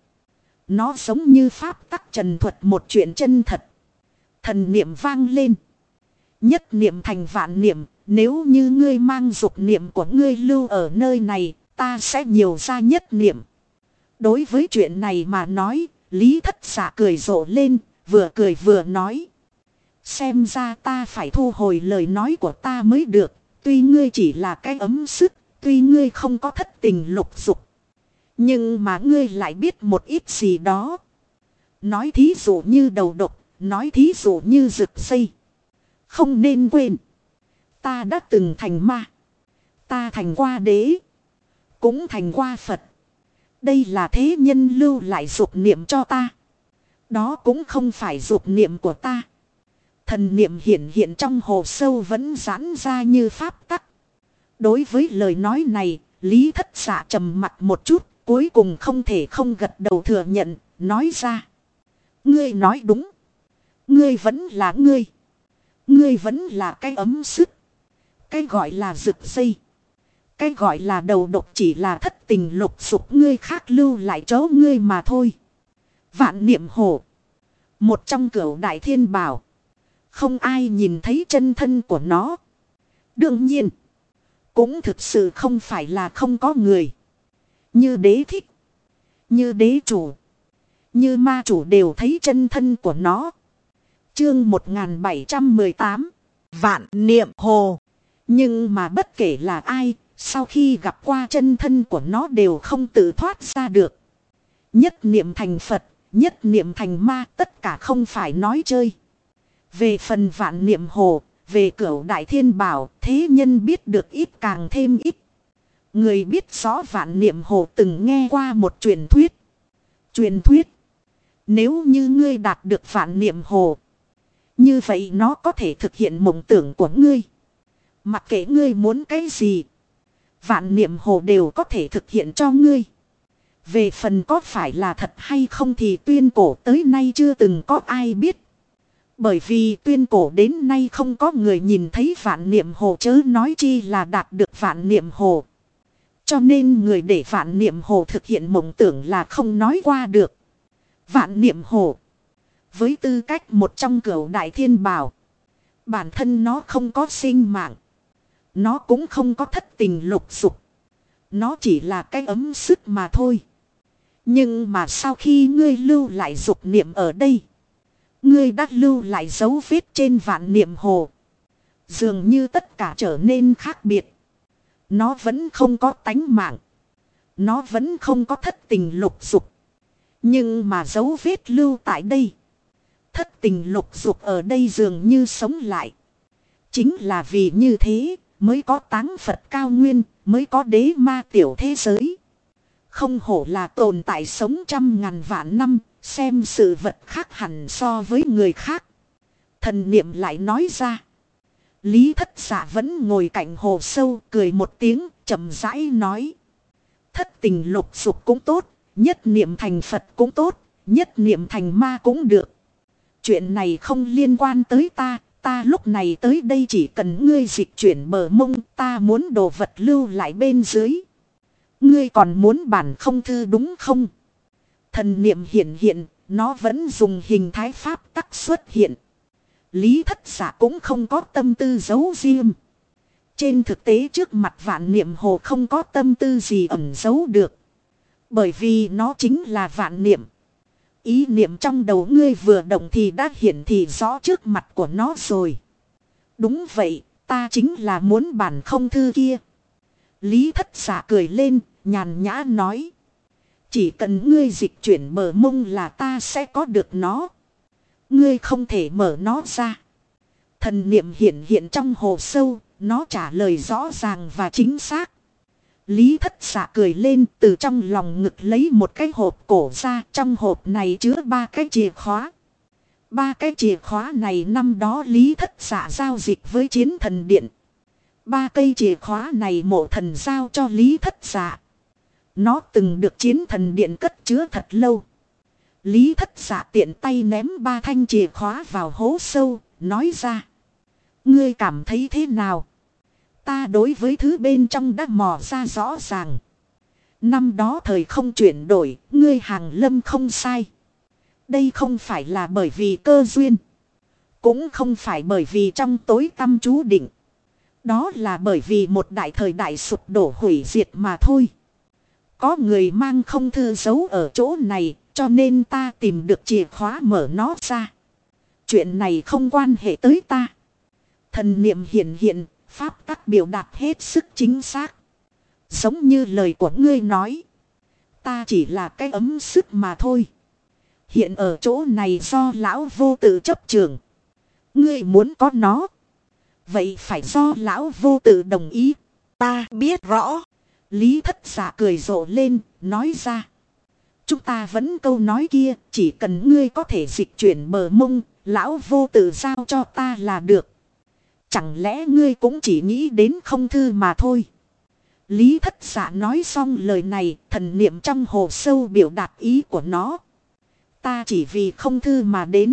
Nó giống như pháp tắc trần thuật một chuyện chân thật. Thần niệm vang lên. Nhất niệm thành vạn niệm. Nếu như ngươi mang dục niệm của ngươi lưu ở nơi này, ta sẽ nhiều ra nhất niệm. Đối với chuyện này mà nói, Lý Thất Xạ cười rộ lên, vừa cười vừa nói. Xem ra ta phải thu hồi lời nói của ta mới được. Tuy ngươi chỉ là cái ấm sức, tuy ngươi không có thất tình lục dục, nhưng mà ngươi lại biết một ít gì đó. Nói thí dụ như đầu độc, nói thí dụ như rực xây. Không nên quên, ta đã từng thành ma. Ta thành qua đế, cũng thành qua Phật. Đây là thế nhân lưu lại dục niệm cho ta. Đó cũng không phải dục niệm của ta. Thần niệm hiển hiện trong hồ sâu vẫn giãn ra như pháp tắc. Đối với lời nói này, Lý Thất Xạ trầm mặt một chút, cuối cùng không thể không gật đầu thừa nhận, nói ra. Ngươi nói đúng. Ngươi vẫn là ngươi. Ngươi vẫn là cái ấm sức. Cái gọi là rực dây. Cái gọi là đầu độc chỉ là thất tình lục dục ngươi khác lưu lại chỗ ngươi mà thôi. Vạn Niệm Hồ, một trong Cửu Đại Thiên Bảo. Không ai nhìn thấy chân thân của nó. Đương nhiên, cũng thực sự không phải là không có người. Như đế thích, như đế chủ, như ma chủ đều thấy chân thân của nó. Chương 1718, Vạn Niệm Hồ. Nhưng mà bất kể là ai, sau khi gặp qua chân thân của nó đều không tự thoát ra được. Nhất niệm thành Phật, nhất niệm thành ma, tất cả không phải nói chơi. Về phần Vạn Niệm Hồ, về Cửu Đại Thiên Bảo, thế nhân biết được ít càng thêm ít. Người biết rõ Vạn Niệm Hồ từng nghe qua một truyền thuyết. Truyền thuyết, nếu như ngươi đạt được Vạn Niệm Hồ, như vậy nó có thể thực hiện mộng tưởng của ngươi. Mặc kệ ngươi muốn cái gì, Vạn Niệm Hồ đều có thể thực hiện cho ngươi. Về phần có phải là thật hay không thì tuyên cổ tới nay chưa từng có ai biết. Bởi vì tuyên cổ đến nay không có người nhìn thấy Vạn Niệm Hồ, chớ nói chi là đạt được Vạn Niệm Hồ. Cho nên người để Vạn Niệm Hồ thực hiện mộng tưởng là không nói qua được. Vạn Niệm Hồ, với tư cách một trong Cửu Đại Thiên Bảo, bản thân nó không có sinh mạng. Nó cũng không có thất tình lục dục. Nó chỉ là cái ấm sức mà thôi. Nhưng mà sau khi ngươi lưu lại dục niệm ở đây, ngươi đã lưu lại dấu vết trên Vạn Niệm Hồ. Dường như tất cả trở nên khác biệt. Nó vẫn không có tánh mạng. Nó vẫn không có thất tình lục dục. Nhưng mà dấu vết lưu tại đây, thất tình lục dục ở đây dường như sống lại. Chính là vì như thế mới có Táng Phật cao nguyên, mới có đế ma tiểu thế giới. Không hổ là tồn tại sống trăm ngàn vạn năm, xem sự vật khác hẳn so với người khác. Thần niệm lại nói ra. Lý Thất Xạ vẫn ngồi cạnh hồ sâu, cười một tiếng, chậm rãi nói. Thất tình lục dục cũng tốt, nhất niệm thành Phật cũng tốt, nhất niệm thành ma cũng được. Chuyện này không liên quan tới ta, ta lúc này tới đây chỉ cần ngươi dịch chuyển bờ mông, ta muốn đồ vật lưu lại bên dưới. Ngươi còn muốn bản không thư đúng không? Thần niệm hiện hiện, nó vẫn dùng hình thái pháp tắc xuất hiện. Lý Thất Dạ cũng không có tâm tư giấu riêng. Trên thực tế trước mặt vạn niệm hồ không có tâm tư gì ẩn giấu được. Bởi vì nó chính là vạn niệm. Ý niệm trong đầu ngươi vừa động thì đã hiển thị rõ trước mặt của nó rồi. Đúng vậy, ta chính là muốn bản không thư kia. Lý Thất Dạ cười lên, nhàn nhã nói. Chỉ cần ngươi dịch chuyển bờ mông là ta sẽ có được nó. Ngươi không thể mở nó ra. Thần niệm hiện hiện trong hồ sâu, nó trả lời rõ ràng và chính xác. Lý Thất Dạ cười lên, từ trong lòng ngực lấy một cái hộp cổ ra. Trong hộp này chứa 3 cái chìa khóa. 3 cái chìa khóa này năm đó Lý Thất Dạ giao dịch với Chiến Thần Điện. 3 cây chìa khóa này Mộ Thần giao cho Lý Thất Dạ. Nó từng được Chiến Thần Điện cất chứa thật lâu. Lý Thất Dạ tiện tay ném 3 thanh chìa khóa vào hố sâu, nói ra. Ngươi cảm thấy thế nào? Ta đối với thứ bên trong đã mò ra rõ ràng. Năm đó thời không chuyển đổi, ngươi Hàng Lâm không sai. Đây không phải là bởi vì cơ duyên. Cũng không phải bởi vì trong tối tăm chú định. Đó là bởi vì một đại thời đại sụp đổ hủy diệt mà thôi. Có người mang không thư giấu ở chỗ này, cho nên ta tìm được chìa khóa mở nó ra. Chuyện này không quan hệ tới ta. Thần niệm hiện hiện, pháp tắc biểu đạt hết sức chính xác. Giống như lời của ngươi nói. Ta chỉ là cái ấm sức mà thôi. Hiện ở chỗ này do lão vô tự chấp trường. Ngươi muốn có nó. Vậy phải do lão vô tự đồng ý. Ta biết rõ. Lý Thất Dạ cười rộ lên, nói ra. Chúng ta vẫn câu nói kia, chỉ cần ngươi có thể dịch chuyển bờ mông, lão vô tự giao cho ta là được. Chẳng lẽ ngươi cũng chỉ nghĩ đến không thư mà thôi. Lý Thất Dạ nói xong lời này, thần niệm trong hồ sâu biểu đạt ý của nó. Ta chỉ vì không thư mà đến.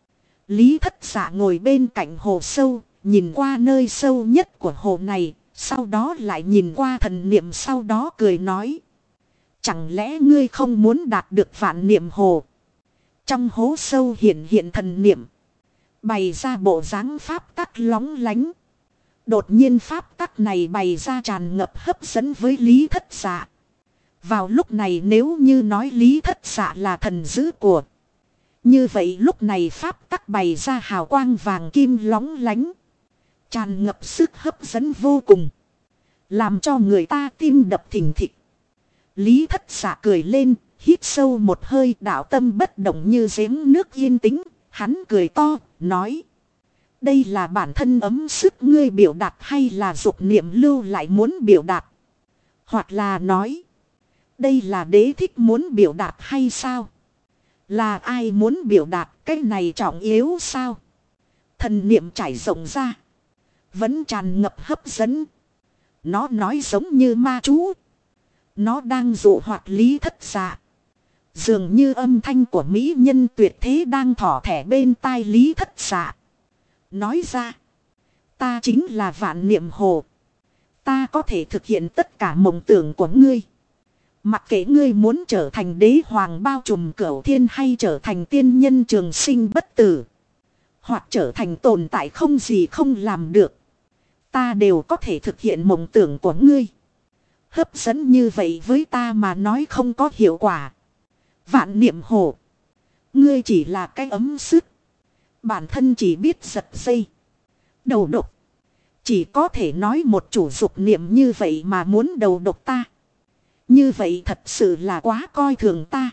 Lý Thất Dạ ngồi bên cạnh hồ sâu, nhìn qua nơi sâu nhất của hồ này, sau đó lại nhìn qua thần niệm, sau đó cười nói. Chẳng lẽ ngươi không muốn đạt được vạn niệm hồ? Trong hố sâu hiện hiện thần niệm. Bày ra bộ dáng pháp tắc lóng lánh. Đột nhiên pháp tắc này bày ra tràn ngập hấp dẫn với Lý Thất Dạ. Vào lúc này nếu như nói Lý Thất Dạ là thần dữ của. Như vậy lúc này pháp tắc bày ra hào quang vàng kim lóng lánh. Tràn ngập sức hấp dẫn vô cùng. Làm cho người ta tim đập thình thịch. Lý Thất Dạ cười lên, hít sâu một hơi, đạo tâm bất động như giếng nước yên tĩnh. Hắn cười to, nói. Đây là bản thân ấm sức ngươi biểu đạt hay là dục niệm lưu lại muốn biểu đạt? Hoặc là nói. Đây là đế thích muốn biểu đạt hay sao? Là ai muốn biểu đạt cái này trọng yếu sao? Thần niệm trải rộng ra. Vẫn tràn ngập hấp dẫn. Nó nói giống như ma chú. Nó đang dụ hoặc Lý Thất Dạ. Dường như âm thanh của mỹ nhân tuyệt thế đang thỏ thẻ bên tai Lý Thất Dạ. Nói ra. Ta chính là vạn niệm hồ. Ta có thể thực hiện tất cả mộng tưởng của ngươi. Mặc kệ ngươi muốn trở thành đế hoàng bao trùm cửu thiên hay trở thành tiên nhân trường sinh bất tử. Hoặc trở thành tồn tại không gì không làm được. Ta đều có thể thực hiện mộng tưởng của ngươi. Hấp dẫn như vậy với ta mà nói không có hiệu quả. Vạn niệm hồ. Ngươi chỉ là cái ấm sức. Bản thân chỉ biết giật dây. Đầu độc. Chỉ có thể nói một chủ dục niệm như vậy mà muốn đầu độc ta. Như vậy thật sự là quá coi thường ta.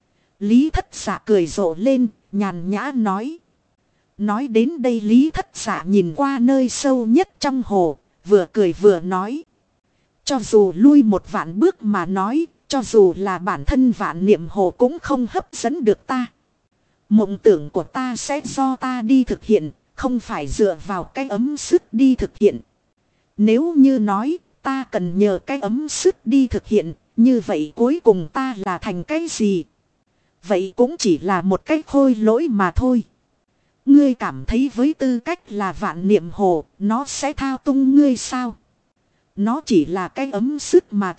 Lý Thất Dạ cười rộ lên, nhàn nhã nói. Nói đến đây Lý Thất Dạ nhìn qua nơi sâu nhất trong hồ, vừa cười vừa nói. Cho dù lui một vạn bước mà nói, cho dù là bản thân vạn niệm hồ cũng không hấp dẫn được ta. Mộng tưởng của ta sẽ do ta đi thực hiện, không phải dựa vào cái ấm sức đi thực hiện. Nếu như nói ta cần nhờ cái ấm sức đi thực hiện, như vậy cuối cùng ta là thành cái gì? Vậy cũng chỉ là một cái khôi lỗi mà thôi. Ngươi cảm thấy với tư cách là vạn niệm hồ, nó sẽ thao tung ngươi sao? Nó chỉ là cái ấm sức mà thôi,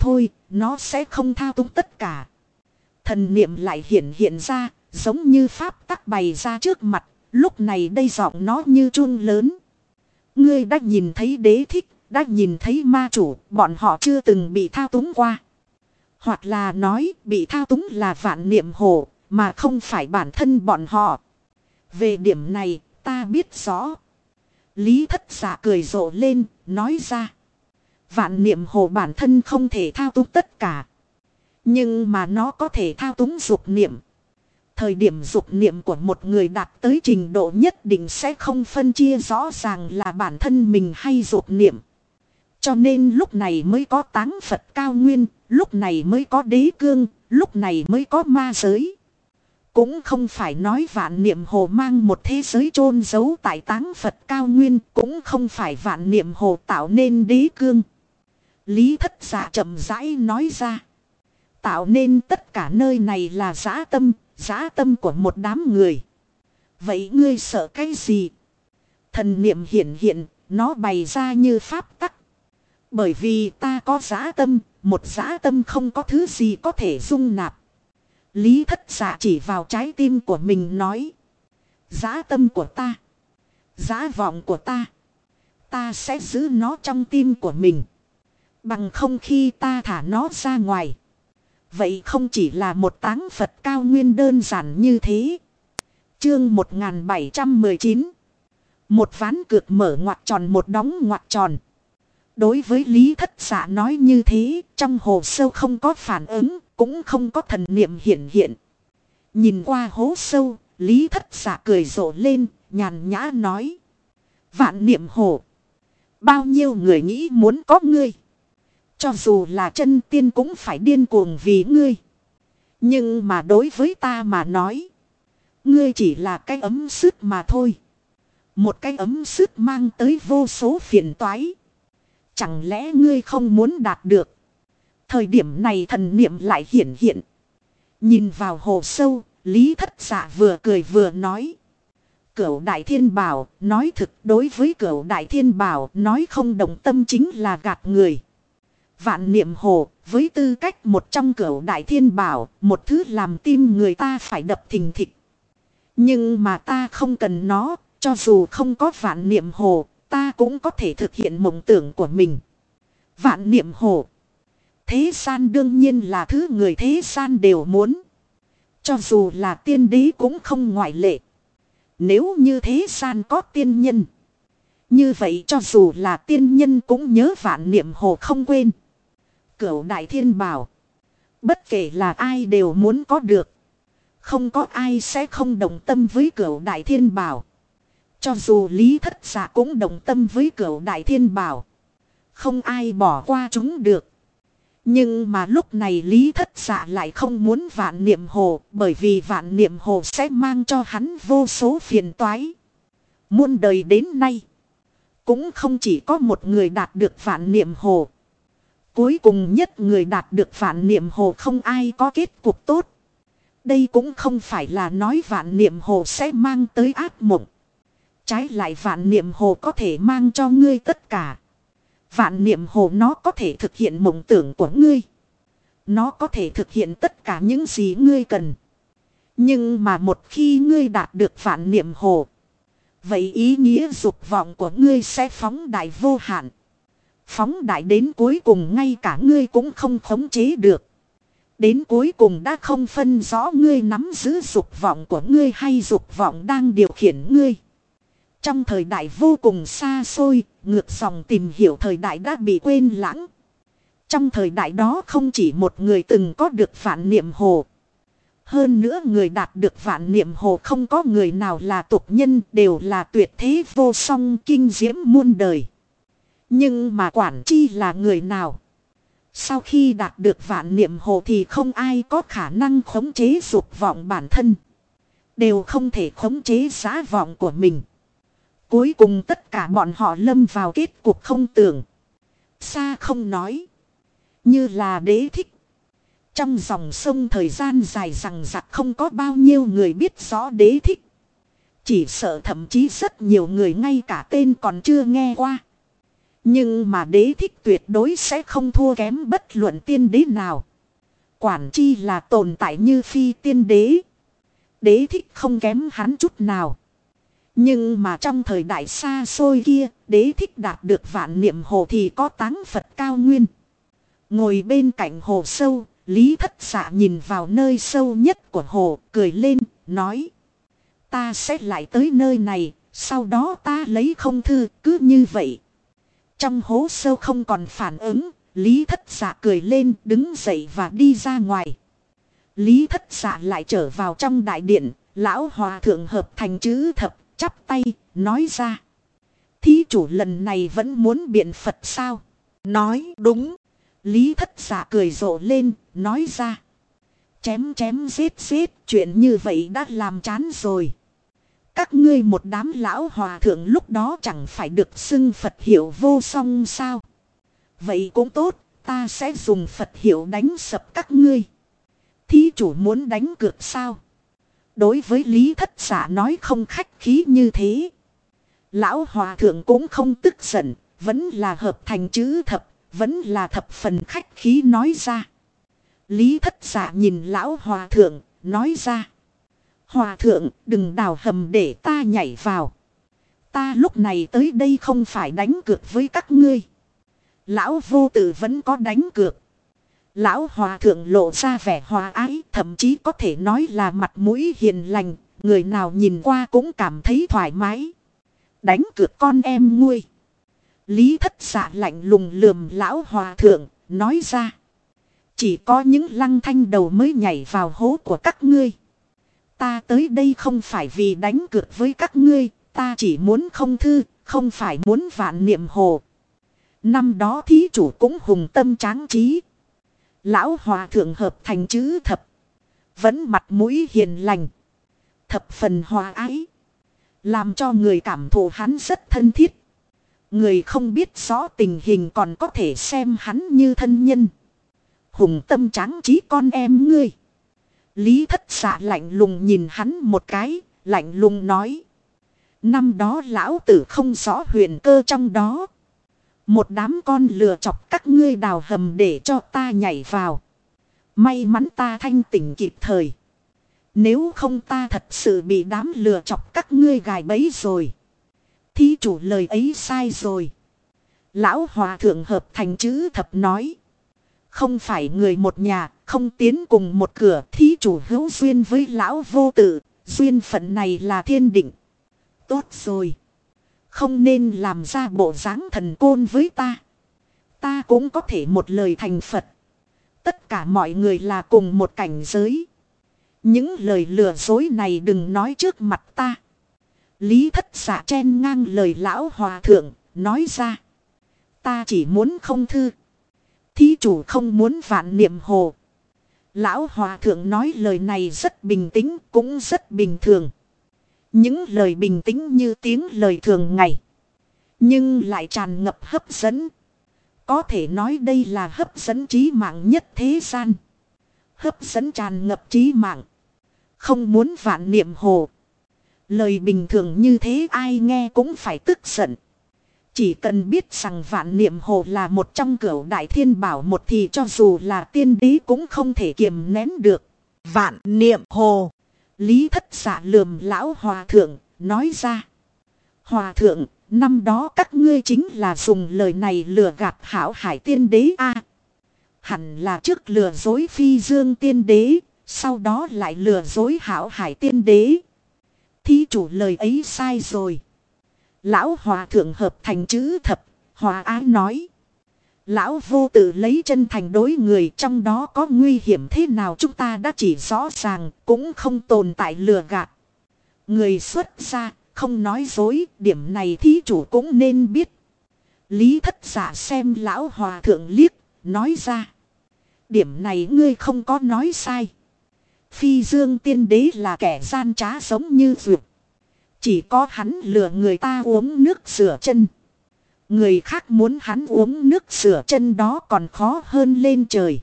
nó sẽ không thao túng tất cả. Thần niệm lại hiện ra, giống như pháp tắc bày ra trước mặt, lúc này đây giọng nó như chuông lớn. Ngươi đã nhìn thấy đế thích, đã nhìn thấy ma chủ, bọn họ chưa từng bị thao túng qua. Hoặc là nói bị thao túng là vạn niệm hồ, mà không phải bản thân bọn họ. Về điểm này, ta biết rõ. Lý Thất Dạ cười rộ lên, nói ra. Vạn niệm hồ bản thân không thể thao túng tất cả. Nhưng mà nó có thể thao túng dục niệm. Thời điểm dục niệm của một người đạt tới trình độ nhất định sẽ không phân chia rõ ràng là bản thân mình hay dục niệm. Cho nên lúc này mới có táng Phật cao nguyên, lúc này mới có đế cương, lúc này mới có ma giới. Cũng không phải nói vạn niệm hồ mang một thế giới chôn giấu tại táng Phật cao nguyên, cũng không phải vạn niệm hồ tạo nên đế cương. Lý Thất Dạ chậm rãi nói ra. Tạo nên tất cả nơi này là dã tâm của một đám người. Vậy ngươi sợ cái gì? Thần niệm hiện, nó bày ra như pháp tắc. Bởi vì ta có dã tâm, một dã tâm không có thứ gì có thể dung nạp. Lý Thất Dạ chỉ vào trái tim của mình nói. Dã tâm của ta, dã vọng của ta sẽ giữ nó trong tim của mình. Bằng không khi ta thả nó ra ngoài. Vậy không chỉ là một táng Phật cao nguyên đơn giản như thế. Chương 1719. Một ván cược mở ngoặc tròn một đóng ngoặc tròn. Đối với Lý Thất Dạ nói như thế, trong hồ sâu không có phản ứng, cũng không có thần niệm hiện. Nhìn qua hố sâu, Lý Thất Dạ cười rộ lên, nhàn nhã nói. Vạn niệm hồ. Bao nhiêu người nghĩ muốn có ngươi. Cho dù là chân tiên cũng phải điên cuồng vì ngươi. Nhưng mà đối với ta mà nói. Ngươi chỉ là cái ấm sứt mà thôi. Một cái ấm sứt mang tới vô số phiền toái. Chẳng lẽ ngươi không muốn đạt được. Thời điểm này thần niệm lại hiện. Nhìn vào hồ sâu, Lý Thất Dạ vừa cười vừa nói. Cửu Đại Thiên Bảo, nói thực đối với Cửu Đại Thiên Bảo, nói không đồng tâm chính là gạt người. Vạn niệm hồ, với tư cách một trong Cửu Đại Thiên Bảo, một thứ làm tim người ta phải đập thình thịch. Nhưng mà ta không cần nó, cho dù không có vạn niệm hồ, ta cũng có thể thực hiện mộng tưởng của mình. Vạn niệm hồ. Thế gian đương nhiên là thứ người thế gian đều muốn. Cho dù là tiên đế cũng không ngoại lệ. Nếu như thế gian có tiên nhân. Như vậy cho dù là tiên nhân cũng nhớ vạn niệm hồ không quên. Cửu Đại Thiên Bảo. Bất kể là ai đều muốn có được. Không có ai sẽ không đồng tâm với Cửu Đại Thiên Bảo. Cho dù Lý Thất Dạ cũng đồng tâm với Cửu Đại Thiên Bảo. Không ai bỏ qua chúng được. Nhưng mà lúc này Lý Thất Dạ lại không muốn vạn niệm hồ. Bởi vì vạn niệm hồ sẽ mang cho hắn vô số phiền toái. Muôn đời đến nay. Cũng không chỉ có một người đạt được vạn niệm hồ. Cuối cùng nhất người đạt được vạn niệm hồ không ai có kết cục tốt. Đây cũng không phải là nói vạn niệm hồ sẽ mang tới ác mộng. Trái lại vạn niệm hồ có thể mang cho ngươi tất cả. Vạn niệm hồ nó có thể thực hiện mộng tưởng của ngươi. Nó có thể thực hiện tất cả những gì ngươi cần. Nhưng mà một khi ngươi đạt được vạn niệm hồ. Vậy ý nghĩa dục vọng của ngươi sẽ phóng đại vô hạn. Phóng đại đến cuối cùng ngay cả ngươi cũng không khống chế được. Đến cuối cùng đã không phân rõ ngươi nắm giữ dục vọng của ngươi hay dục vọng đang điều khiển ngươi. Trong thời đại vô cùng xa xôi, ngược dòng tìm hiểu thời đại đã bị quên lãng. Trong thời đại đó không chỉ một người từng có được vạn niệm hồ. Hơn nữa người đạt được vạn niệm hồ không có người nào là tục nhân, đều là tuyệt thế vô song kinh diễm muôn đời. Nhưng mà quản chi là người nào? Sau khi đạt được vạn niệm hồ thì không ai có khả năng khống chế dục vọng bản thân. Đều không thể khống chế giá vọng của mình. Cuối cùng tất cả bọn họ lâm vào kết cục không tưởng. Xa không nói. Như là đế thích. Trong dòng sông thời gian dài rằng rặc không có bao nhiêu người biết rõ đế thích. Chỉ sợ thậm chí rất nhiều người ngay cả tên còn chưa nghe qua. Nhưng mà đế thích tuyệt đối sẽ không thua kém bất luận tiên đế nào. Quản chi là tồn tại như phi tiên đế. Đế thích không kém hắn chút nào. Nhưng mà trong thời đại xa xôi kia, đế thích đạt được vạn niệm hồ thì có táng Phật cao nguyên. Ngồi bên cạnh hồ sâu, Lý Thất Dạ nhìn vào nơi sâu nhất của hồ, cười lên, nói. Ta sẽ lại tới nơi này, sau đó ta lấy không thư, cứ như vậy. Trong hố sâu không còn phản ứng, Lý Thất Dạ cười lên, đứng dậy và đi ra ngoài. Lý Thất Dạ lại trở vào trong đại điện, lão hòa thượng hợp thành chữ thập, chắp tay, nói ra. Thí chủ lần này vẫn muốn biện Phật sao? Nói đúng. Lý Thất Dạ cười rộ lên, nói ra. Chém chém giết giết, chuyện như vậy đã làm chán rồi. Các ngươi một đám lão hòa thượng lúc đó chẳng phải được xưng Phật hiệu vô song sao? Vậy cũng tốt, ta sẽ dùng Phật hiệu đánh sập các ngươi. Thí chủ muốn đánh cược sao? Đối với Lý Thất Dạ nói không khách khí như thế. Lão hòa thượng cũng không tức giận, vẫn là hợp thành chữ thập, vẫn là thập phần khách khí nói ra. Lý Thất Dạ nhìn lão hòa thượng, nói ra. Hòa thượng, đừng đào hầm để ta nhảy vào. Ta lúc này tới đây không phải đánh cược với các ngươi. Lão vô tử vẫn có đánh cược. Lão hòa thượng lộ ra vẻ hòa ái, thậm chí có thể nói là mặt mũi hiền lành, người nào nhìn qua cũng cảm thấy thoải mái. Đánh cược con em nguôi. Lý Thất Dạ lạnh lùng lườm lão hòa thượng, nói ra. Chỉ có những lăng thanh đầu mới nhảy vào hố của các ngươi. Ta tới đây không phải vì đánh cược với các ngươi, ta chỉ muốn không thư, không phải muốn vạn niệm hồ. Năm đó thí chủ cũng hùng tâm tráng trí. Lão hòa thượng hợp thành chữ thập. Vẫn mặt mũi hiền lành. Thập phần hòa ái. Làm cho người cảm thụ hắn rất thân thiết. Người không biết rõ tình hình còn có thể xem hắn như thân nhân. Hùng tâm tráng trí con em ngươi. Lý Thất Dạ lạnh lùng nhìn hắn một cái, lạnh lùng nói. Năm đó lão tử không rõ huyền cơ trong đó. Một đám con lừa chọc các ngươi đào hầm để cho ta nhảy vào. May mắn ta thanh tỉnh kịp thời. Nếu không ta thật sự bị đám lừa chọc các ngươi gài bẫy rồi. Thí chủ lời ấy sai rồi. Lão hòa thượng hợp thành chữ thập nói. Không phải người một nhà, không tiến cùng một cửa, thí chủ hữu duyên với lão vô tử, duyên phận này là thiên định. Tốt rồi. Không nên làm ra bộ dáng thần côn với ta. Ta cũng có thể một lời thành Phật. Tất cả mọi người là cùng một cảnh giới. Những lời lừa dối này đừng nói trước mặt ta. Lý Thất Dạ chen ngang lời lão hòa thượng, nói ra. Ta chỉ muốn không thư. Thí chủ không muốn vạn niệm hồ. Lão hòa thượng nói lời này rất bình tĩnh, cũng rất bình thường. Những lời bình tĩnh như tiếng lời thường ngày. Nhưng lại tràn ngập hấp dẫn. Có thể nói đây là hấp dẫn trí mạng nhất thế gian. Hấp dẫn tràn ngập trí mạng. Không muốn vạn niệm hồ. Lời bình thường như thế ai nghe cũng phải tức giận. Chỉ cần biết rằng vạn niệm hồ là một trong cửu đại thiên bảo một thì cho dù là tiên đế cũng không thể kiềm nén được. Vạn niệm hồ. Lý Thất Dạ lườm lão hòa thượng, nói ra. Hòa thượng, năm đó các ngươi chính là dùng lời này lừa gạt hảo hải tiên đế a. Hẳn là trước lừa dối phi dương tiên đế, sau đó lại lừa dối hảo hải tiên đế. Thí chủ lời ấy sai rồi. Lão hòa thượng hợp thành chữ thập, hòa ái nói. Lão vô tử lấy chân thành đối người, trong đó có nguy hiểm thế nào chúng ta đã chỉ rõ ràng, cũng không tồn tại lừa gạt. Người xuất gia, không nói dối, điểm này thí chủ cũng nên biết. Lý Thất Dạ xem lão hòa thượng liếc, nói ra. Điểm này ngươi không có nói sai. Phi dương tiên đế là kẻ gian trá giống như vượt. Chỉ có hắn lừa người ta uống nước rửa chân. Người khác muốn hắn uống nước rửa chân đó còn khó hơn lên trời.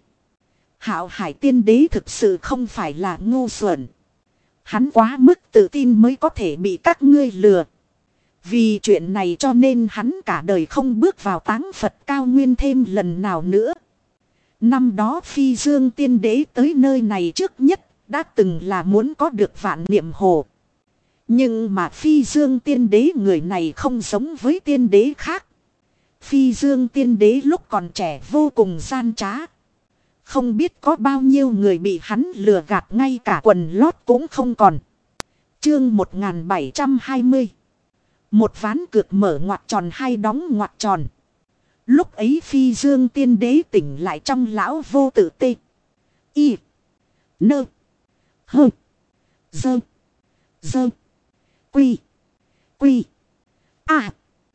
Hạo hải tiên đế thực sự không phải là ngu xuẩn. Hắn quá mức tự tin mới có thể bị các ngươi lừa. Vì chuyện này cho nên hắn cả đời không bước vào táng Phật cao nguyên thêm lần nào nữa. Năm đó Phi Dương Tiên Đế tới nơi này trước nhất đã từng là muốn có được Vạn Niệm Hồ. Nhưng mà Phi Dương Tiên Đế người này không giống với tiên đế khác. Phi Dương Tiên Đế lúc còn trẻ vô cùng gian trá. Không biết có bao nhiêu người bị hắn lừa gạt, ngay cả quần lót cũng không còn. Chương 1720. Một ván cược mở ngoặc tròn hay đóng ngoặc tròn. Lúc ấy Phi Dương Tiên Đế tỉnh lại trong lão vô tự tê. Y. Nơ. Hơ. Dơ. Dơ. Quy. Quy. À.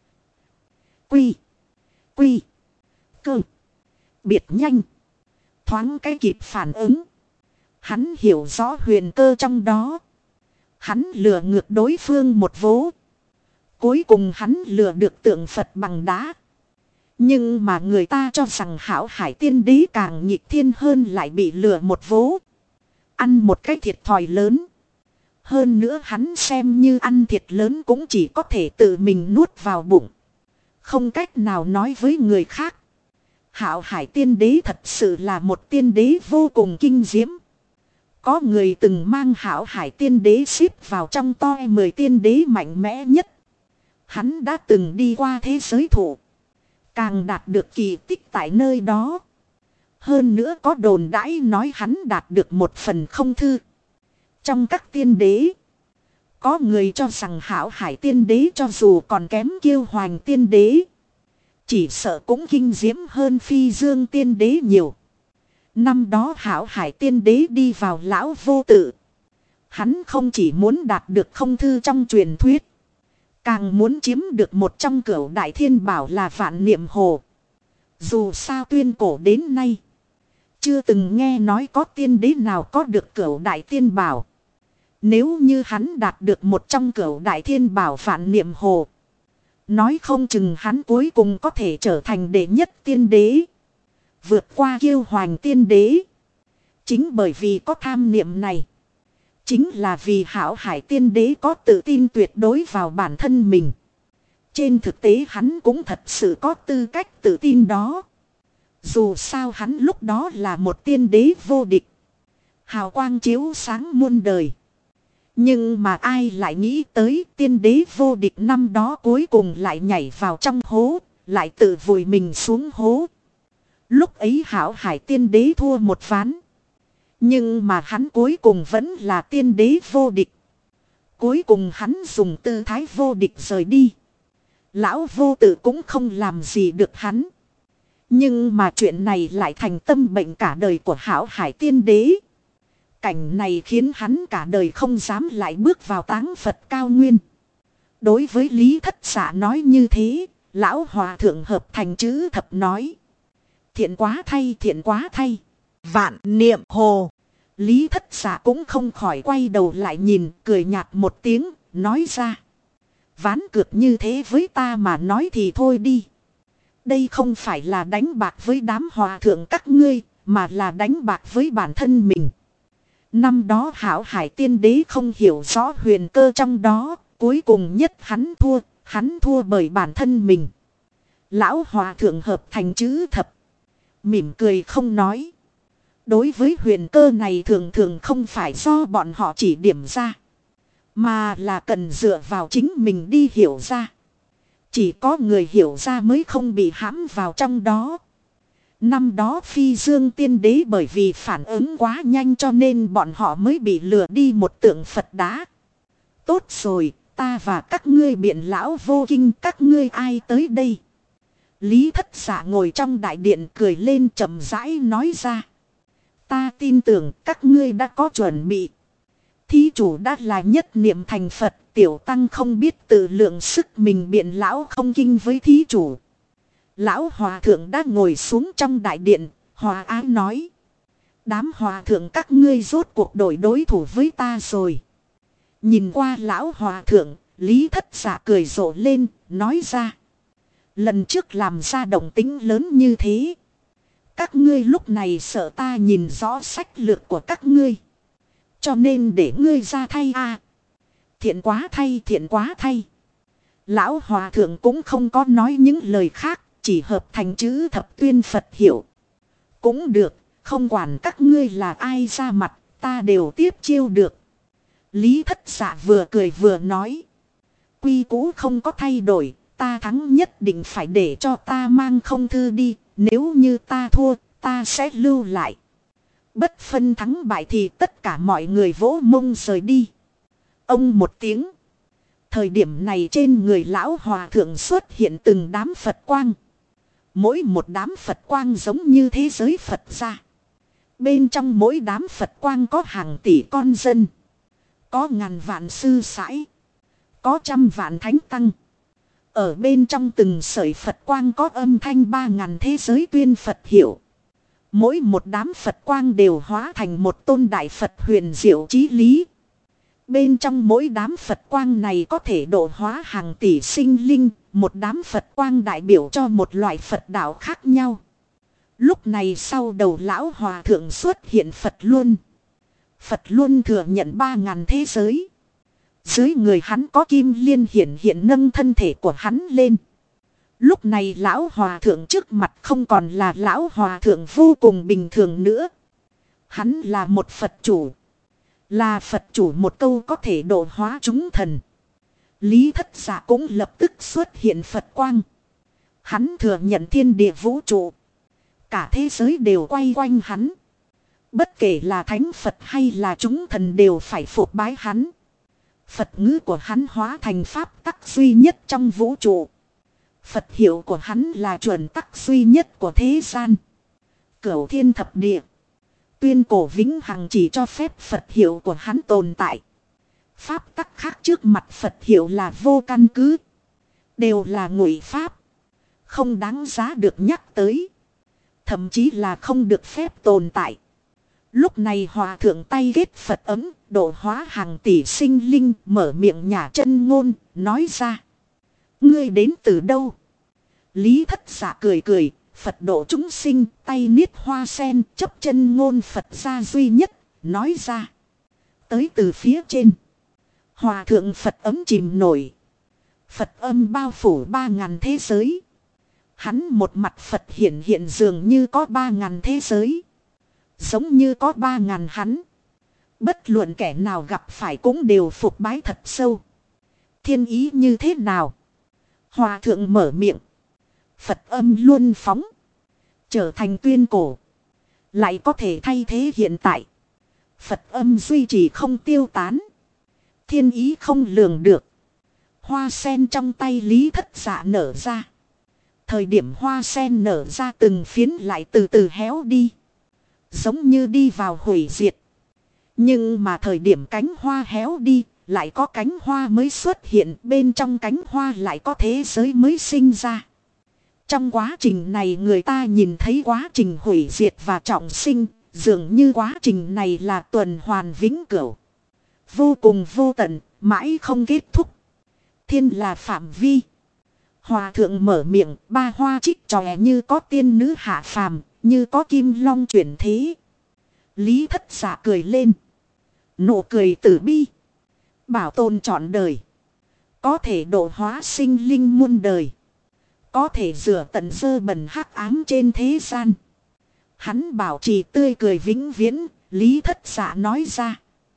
Quy. Quy. Cơ. Biệt nhanh. Thoáng cái kịp phản ứng. Hắn hiểu rõ huyền cơ trong đó. Hắn lừa ngược đối phương một vố. Cuối cùng hắn lừa được tượng Phật bằng đá. Nhưng mà người ta cho rằng Hảo Hải Tiên Đế càng nghịch thiên hơn, lại bị lừa một vố. Ăn một cái thiệt thòi lớn. Hơn nữa hắn xem như ăn thiệt lớn cũng chỉ có thể tự mình nuốt vào bụng. Không cách nào nói với người khác. Hảo Hải Tiên Đế thật sự là một tiên đế vô cùng kinh diễm. Có người từng mang Hảo Hải Tiên Đế xếp vào trong top 10 tiên đế mạnh mẽ nhất. Hắn đã từng đi qua thế giới thụ. Càng đạt được kỳ tích tại nơi đó. Hơn nữa có đồn đãi nói hắn đạt được một phần không thư. Trong các tiên đế, có người cho rằng Hảo Hải Tiên Đế cho dù còn kém Kiêu Hoành Tiên Đế, chỉ sợ cũng kinh diễm hơn Phi Dương Tiên Đế nhiều. Năm đó Hảo Hải Tiên Đế đi vào lão vô tự. Hắn không chỉ muốn đạt được không thư trong truyền thuyết, càng muốn chiếm được một trong cửu đại thiên bảo là Vạn Niệm Hồ. Dù sao tuyên cổ đến nay, chưa từng nghe nói có tiên đế nào có được cửu đại thiên bảo. Nếu như hắn đạt được một trong cửu đại thiên bảo Vạn Niệm Hồ, nói không chừng hắn cuối cùng có thể trở thành đệ nhất tiên đế, vượt qua Kiêu Hoành Tiên Đế. Chính bởi vì có tham niệm này, chính là vì Hảo Hải Tiên Đế có tự tin tuyệt đối vào bản thân mình. Trên thực tế hắn cũng thật sự có tư cách tự tin đó. Dù sao hắn lúc đó là một tiên đế vô địch, hào quang chiếu sáng muôn đời. Nhưng mà ai lại nghĩ tới tiên đế vô địch năm đó cuối cùng lại nhảy vào trong hố, lại tự vùi mình xuống hố. Lúc ấy Hảo Hải Tiên Đế thua một ván. Nhưng mà hắn cuối cùng vẫn là tiên đế vô địch. Cuối cùng hắn dùng tư thái vô địch rời đi. Lão vô tự cũng không làm gì được hắn. Nhưng mà chuyện này lại thành tâm bệnh cả đời của Hảo Hải Tiên Đế. Cảnh này khiến hắn cả đời không dám lại bước vào táng Phật cao nguyên. Đối với Lý Thất Xạ nói như thế, lão hòa thượng hợp thành chữ thập nói: thiện quá thay, thiện quá thay. Vạn Niệm Hồ. Lý Thất Xạ cũng không khỏi quay đầu lại nhìn, cười nhạt một tiếng, nói ra: ván cược như thế với ta mà nói thì thôi đi. Đây không phải là đánh bạc với đám hòa thượng các ngươi, mà là đánh bạc với bản thân mình. Năm đó Hảo Hải Tiên Đế không hiểu rõ huyền cơ trong đó, cuối cùng nhất hắn thua bởi bản thân mình. Lão hòa thượng hợp thành chữ thập, mỉm cười không nói. Đối với huyền cơ này thường thường không phải do bọn họ chỉ điểm ra, mà là cần dựa vào chính mình đi hiểu ra. Chỉ có người hiểu ra mới không bị hãm vào trong đó. Năm đó Phi Dương Tiên Đế bởi vì phản ứng quá nhanh cho nên bọn họ mới bị lừa đi một tượng Phật đá. Tốt rồi, ta và các ngươi biện lão vô kinh, các ngươi ai tới đây? Lý Thất Xạ ngồi trong đại điện cười lên chậm rãi nói ra: ta tin tưởng các ngươi đã có chuẩn bị. Thí chủ đã là nhất niệm thành Phật, tiểu tăng không biết tự lượng sức mình biện lão không kinh với thí chủ. Lão hòa thượng đã ngồi xuống trong đại điện, hòa ái nói: đám hòa thượng các ngươi rốt cuộc đổi đối thủ với ta rồi. Nhìn qua lão hòa thượng, Lý Thất Xạ cười rộ lên, nói ra: lần trước làm ra động tĩnh lớn như thế, các ngươi lúc này sợ ta nhìn rõ sách lược của các ngươi, cho nên để ngươi ra thay a. Thiện quá thay, thiện quá thay. Lão hòa thượng cũng không có nói những lời khác, chỉ hợp thành chữ thập tuyên Phật hiệu. Cũng được, không quản các ngươi là ai ra mặt, ta đều tiếp chiêu được. Lý Thất Dạ vừa cười vừa nói. Quy cũ không có thay đổi, ta thắng nhất định phải để cho ta mang không thư đi, nếu như ta thua, ta sẽ lưu lại. Bất phân thắng bại thì tất cả mọi người vỗ mông rời đi. Ông một tiếng. Thời điểm này trên người lão hòa thượng xuất hiện từng đám Phật quang. Mỗi một đám Phật quang giống như thế giới Phật ra. Bên trong mỗi đám Phật quang có hàng tỷ con dân. Có ngàn vạn sư sãi. Có trăm vạn thánh tăng. Ở bên trong từng sợi Phật quang có âm thanh 3.000 thế giới tuyên Phật hiệu. Mỗi một đám Phật quang đều hóa thành một tôn đại Phật huyền diệu chí lý. Bên trong mỗi đám Phật quang này có thể độ hóa hàng tỷ sinh linh. Một đám Phật quang đại biểu cho một loại Phật đạo khác nhau. Lúc này sau đầu lão hòa thượng xuất hiện Phật Luân. Phật Luân thừa nhận 3.000 thế giới. Dưới người hắn có kim liên hiện nâng thân thể của hắn lên. Lúc này lão hòa thượng trước mặt không còn là lão hòa thượng vô cùng bình thường nữa. Hắn là một Phật chủ. Là Phật chủ một câu có thể độ hóa chúng thần. Lý Thất Dạ cũng lập tức xuất hiện Phật quang. Hắn thừa nhận thiên địa vũ trụ. Cả thế giới đều quay quanh hắn. Bất kể là thánh Phật hay là chúng thần đều phải phục bái hắn. Phật ngữ của hắn hóa thành pháp tắc duy nhất trong vũ trụ. Phật hiệu của hắn là chuẩn tắc duy nhất của thế gian. Cửu thiên thập địa. Tuyên cổ vĩnh hằng chỉ cho phép Phật hiệu của hắn tồn tại. Pháp tắc khác trước mặt Phật hiệu là vô căn cứ. Đều là ngụy pháp. Không đáng giá được nhắc tới. Thậm chí là không được phép tồn tại. Lúc này hòa thượng tay ghét Phật ấm, độ hóa hàng tỷ sinh linh, mở miệng nhả chân ngôn, nói ra. Ngươi đến từ đâu? Lý Thất Dạ cười cười, Phật độ chúng sinh, tay niết hoa sen, chấp chân ngôn Phật gia duy nhất, nói ra. Tới từ phía trên. Hòa thượng Phật ấm chìm nổi. Phật âm bao phủ 3.000 thế giới. Hắn một mặt Phật hiện dường như có 3.000 thế giới. Giống như có 3.000 hắn. Bất luận kẻ nào gặp phải cũng đều phục bái thật sâu. Thiên ý như thế nào? Hòa thượng mở miệng. Phật âm luôn phóng. Trở thành tuyên cổ. Lại có thể thay thế hiện tại. Phật âm duy trì không tiêu tán. Thiên ý không lường được. Hoa sen trong tay Lý Thất Dạ nở ra. Thời điểm hoa sen nở ra từng phiến lại từ từ héo đi. Giống như đi vào hủy diệt. Nhưng mà thời điểm cánh hoa héo đi, lại có cánh hoa mới xuất hiện, bên trong cánh hoa lại có thế giới mới sinh ra. Trong quá trình này người ta nhìn thấy quá trình hủy diệt và trọng sinh, dường như quá trình này là tuần hoàn vĩnh cửu. Vô cùng vô tận, mãi không kết thúc. Thiên là phạm vi. Hòa thượng mở miệng, ba hoa trích tròe như có tiên nữ hạ phàm, như có kim long chuyển thế. Lý Thất Dạ cười lên. Nụ cười tử bi. Bảo tồn trọn đời. Có thể độ hóa sinh linh muôn đời. Có thể rửa tận dơ bẩn hắc ám trên thế gian. Hắn bảo trì tươi cười vĩnh viễn. Lý Thất Dạ nói ra.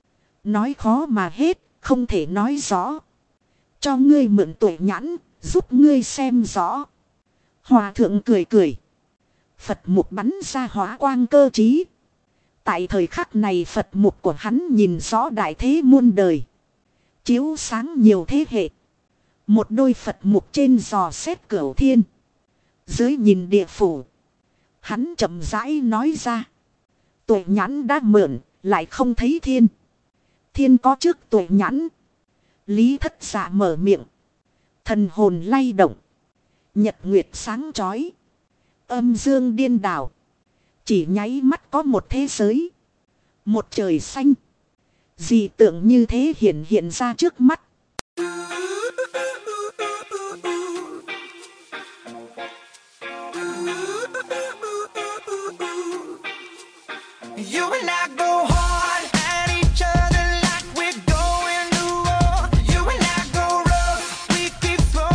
Nói khó mà hết, không thể nói rõ. Cho ngươi mượn tuệ nhãn, giúp ngươi xem rõ. Hòa thượng cười cười. Phật mục bắn ra hóa quang cơ trí. Tại thời khắc này Phật mục của hắn nhìn rõ đại thế muôn đời. Chiếu sáng nhiều thế hệ. Một đôi Phật mục trên dò xét cửu thiên. Dưới nhìn địa phủ. Hắn chậm rãi nói ra. Tuệ nhãn đã mượn, lại không thấy thiên. Thiên có trước tuệ nhãn. Lý Thất Dạ mở miệng. Thần hồn lay động. Nhật nguyệt sáng chói. Âm dương điên đảo. Chỉ nháy mắt có một thế giới. Một trời xanh. Dị tượng như thế hiện ra trước mắt. You and I go hard at each other like we're going to war. You and I go rough, we keep throwing.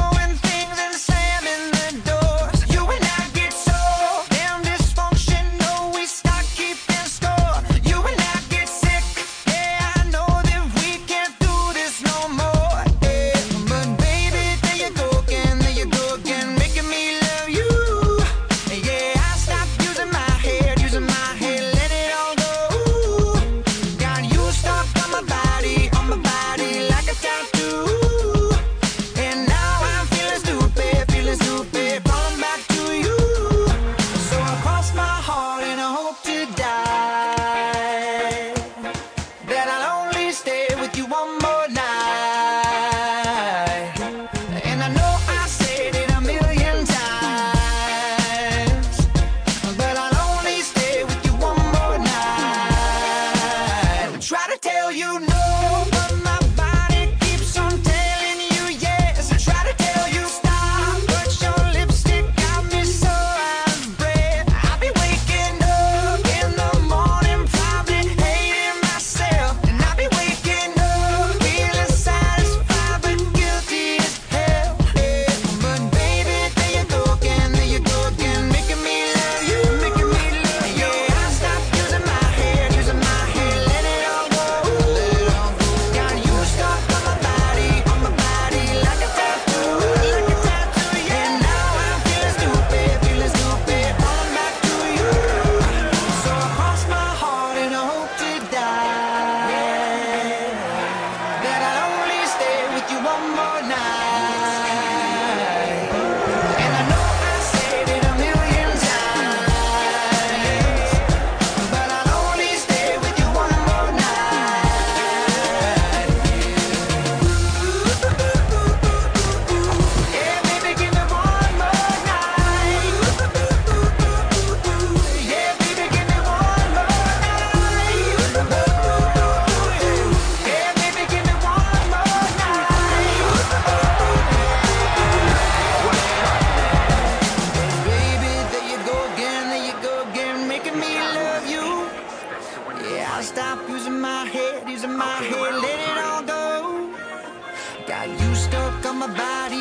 no, but my body keeps on telling you yes. I try to tell you stop, but your lipstick got me so out of breath. I'll be waking up in the morning, probably hating myself, and I'll be waking up feeling satisfied but guilty as hell. Yeah. But baby, there you go again, making me love you, making me love you. Yeah, I stopped using my head, let it all go, let it all go. Got you stuck on my body, like a tattoo, like a tattoo. Yeah, now I'm feeling stupid, falling back to you. So I cross my heart and I hope to die that I'll only stay with you one more night. And I know I said it a million times, but I'll only stay with you one more night. Yeah, baby, give me one more night. Yeah, baby, give me one more night. Yeah, baby, give me one more night. Baby, there you go again, making me love you. Yeah, I'll stop using my head, let it all go. Got you stuck on my body,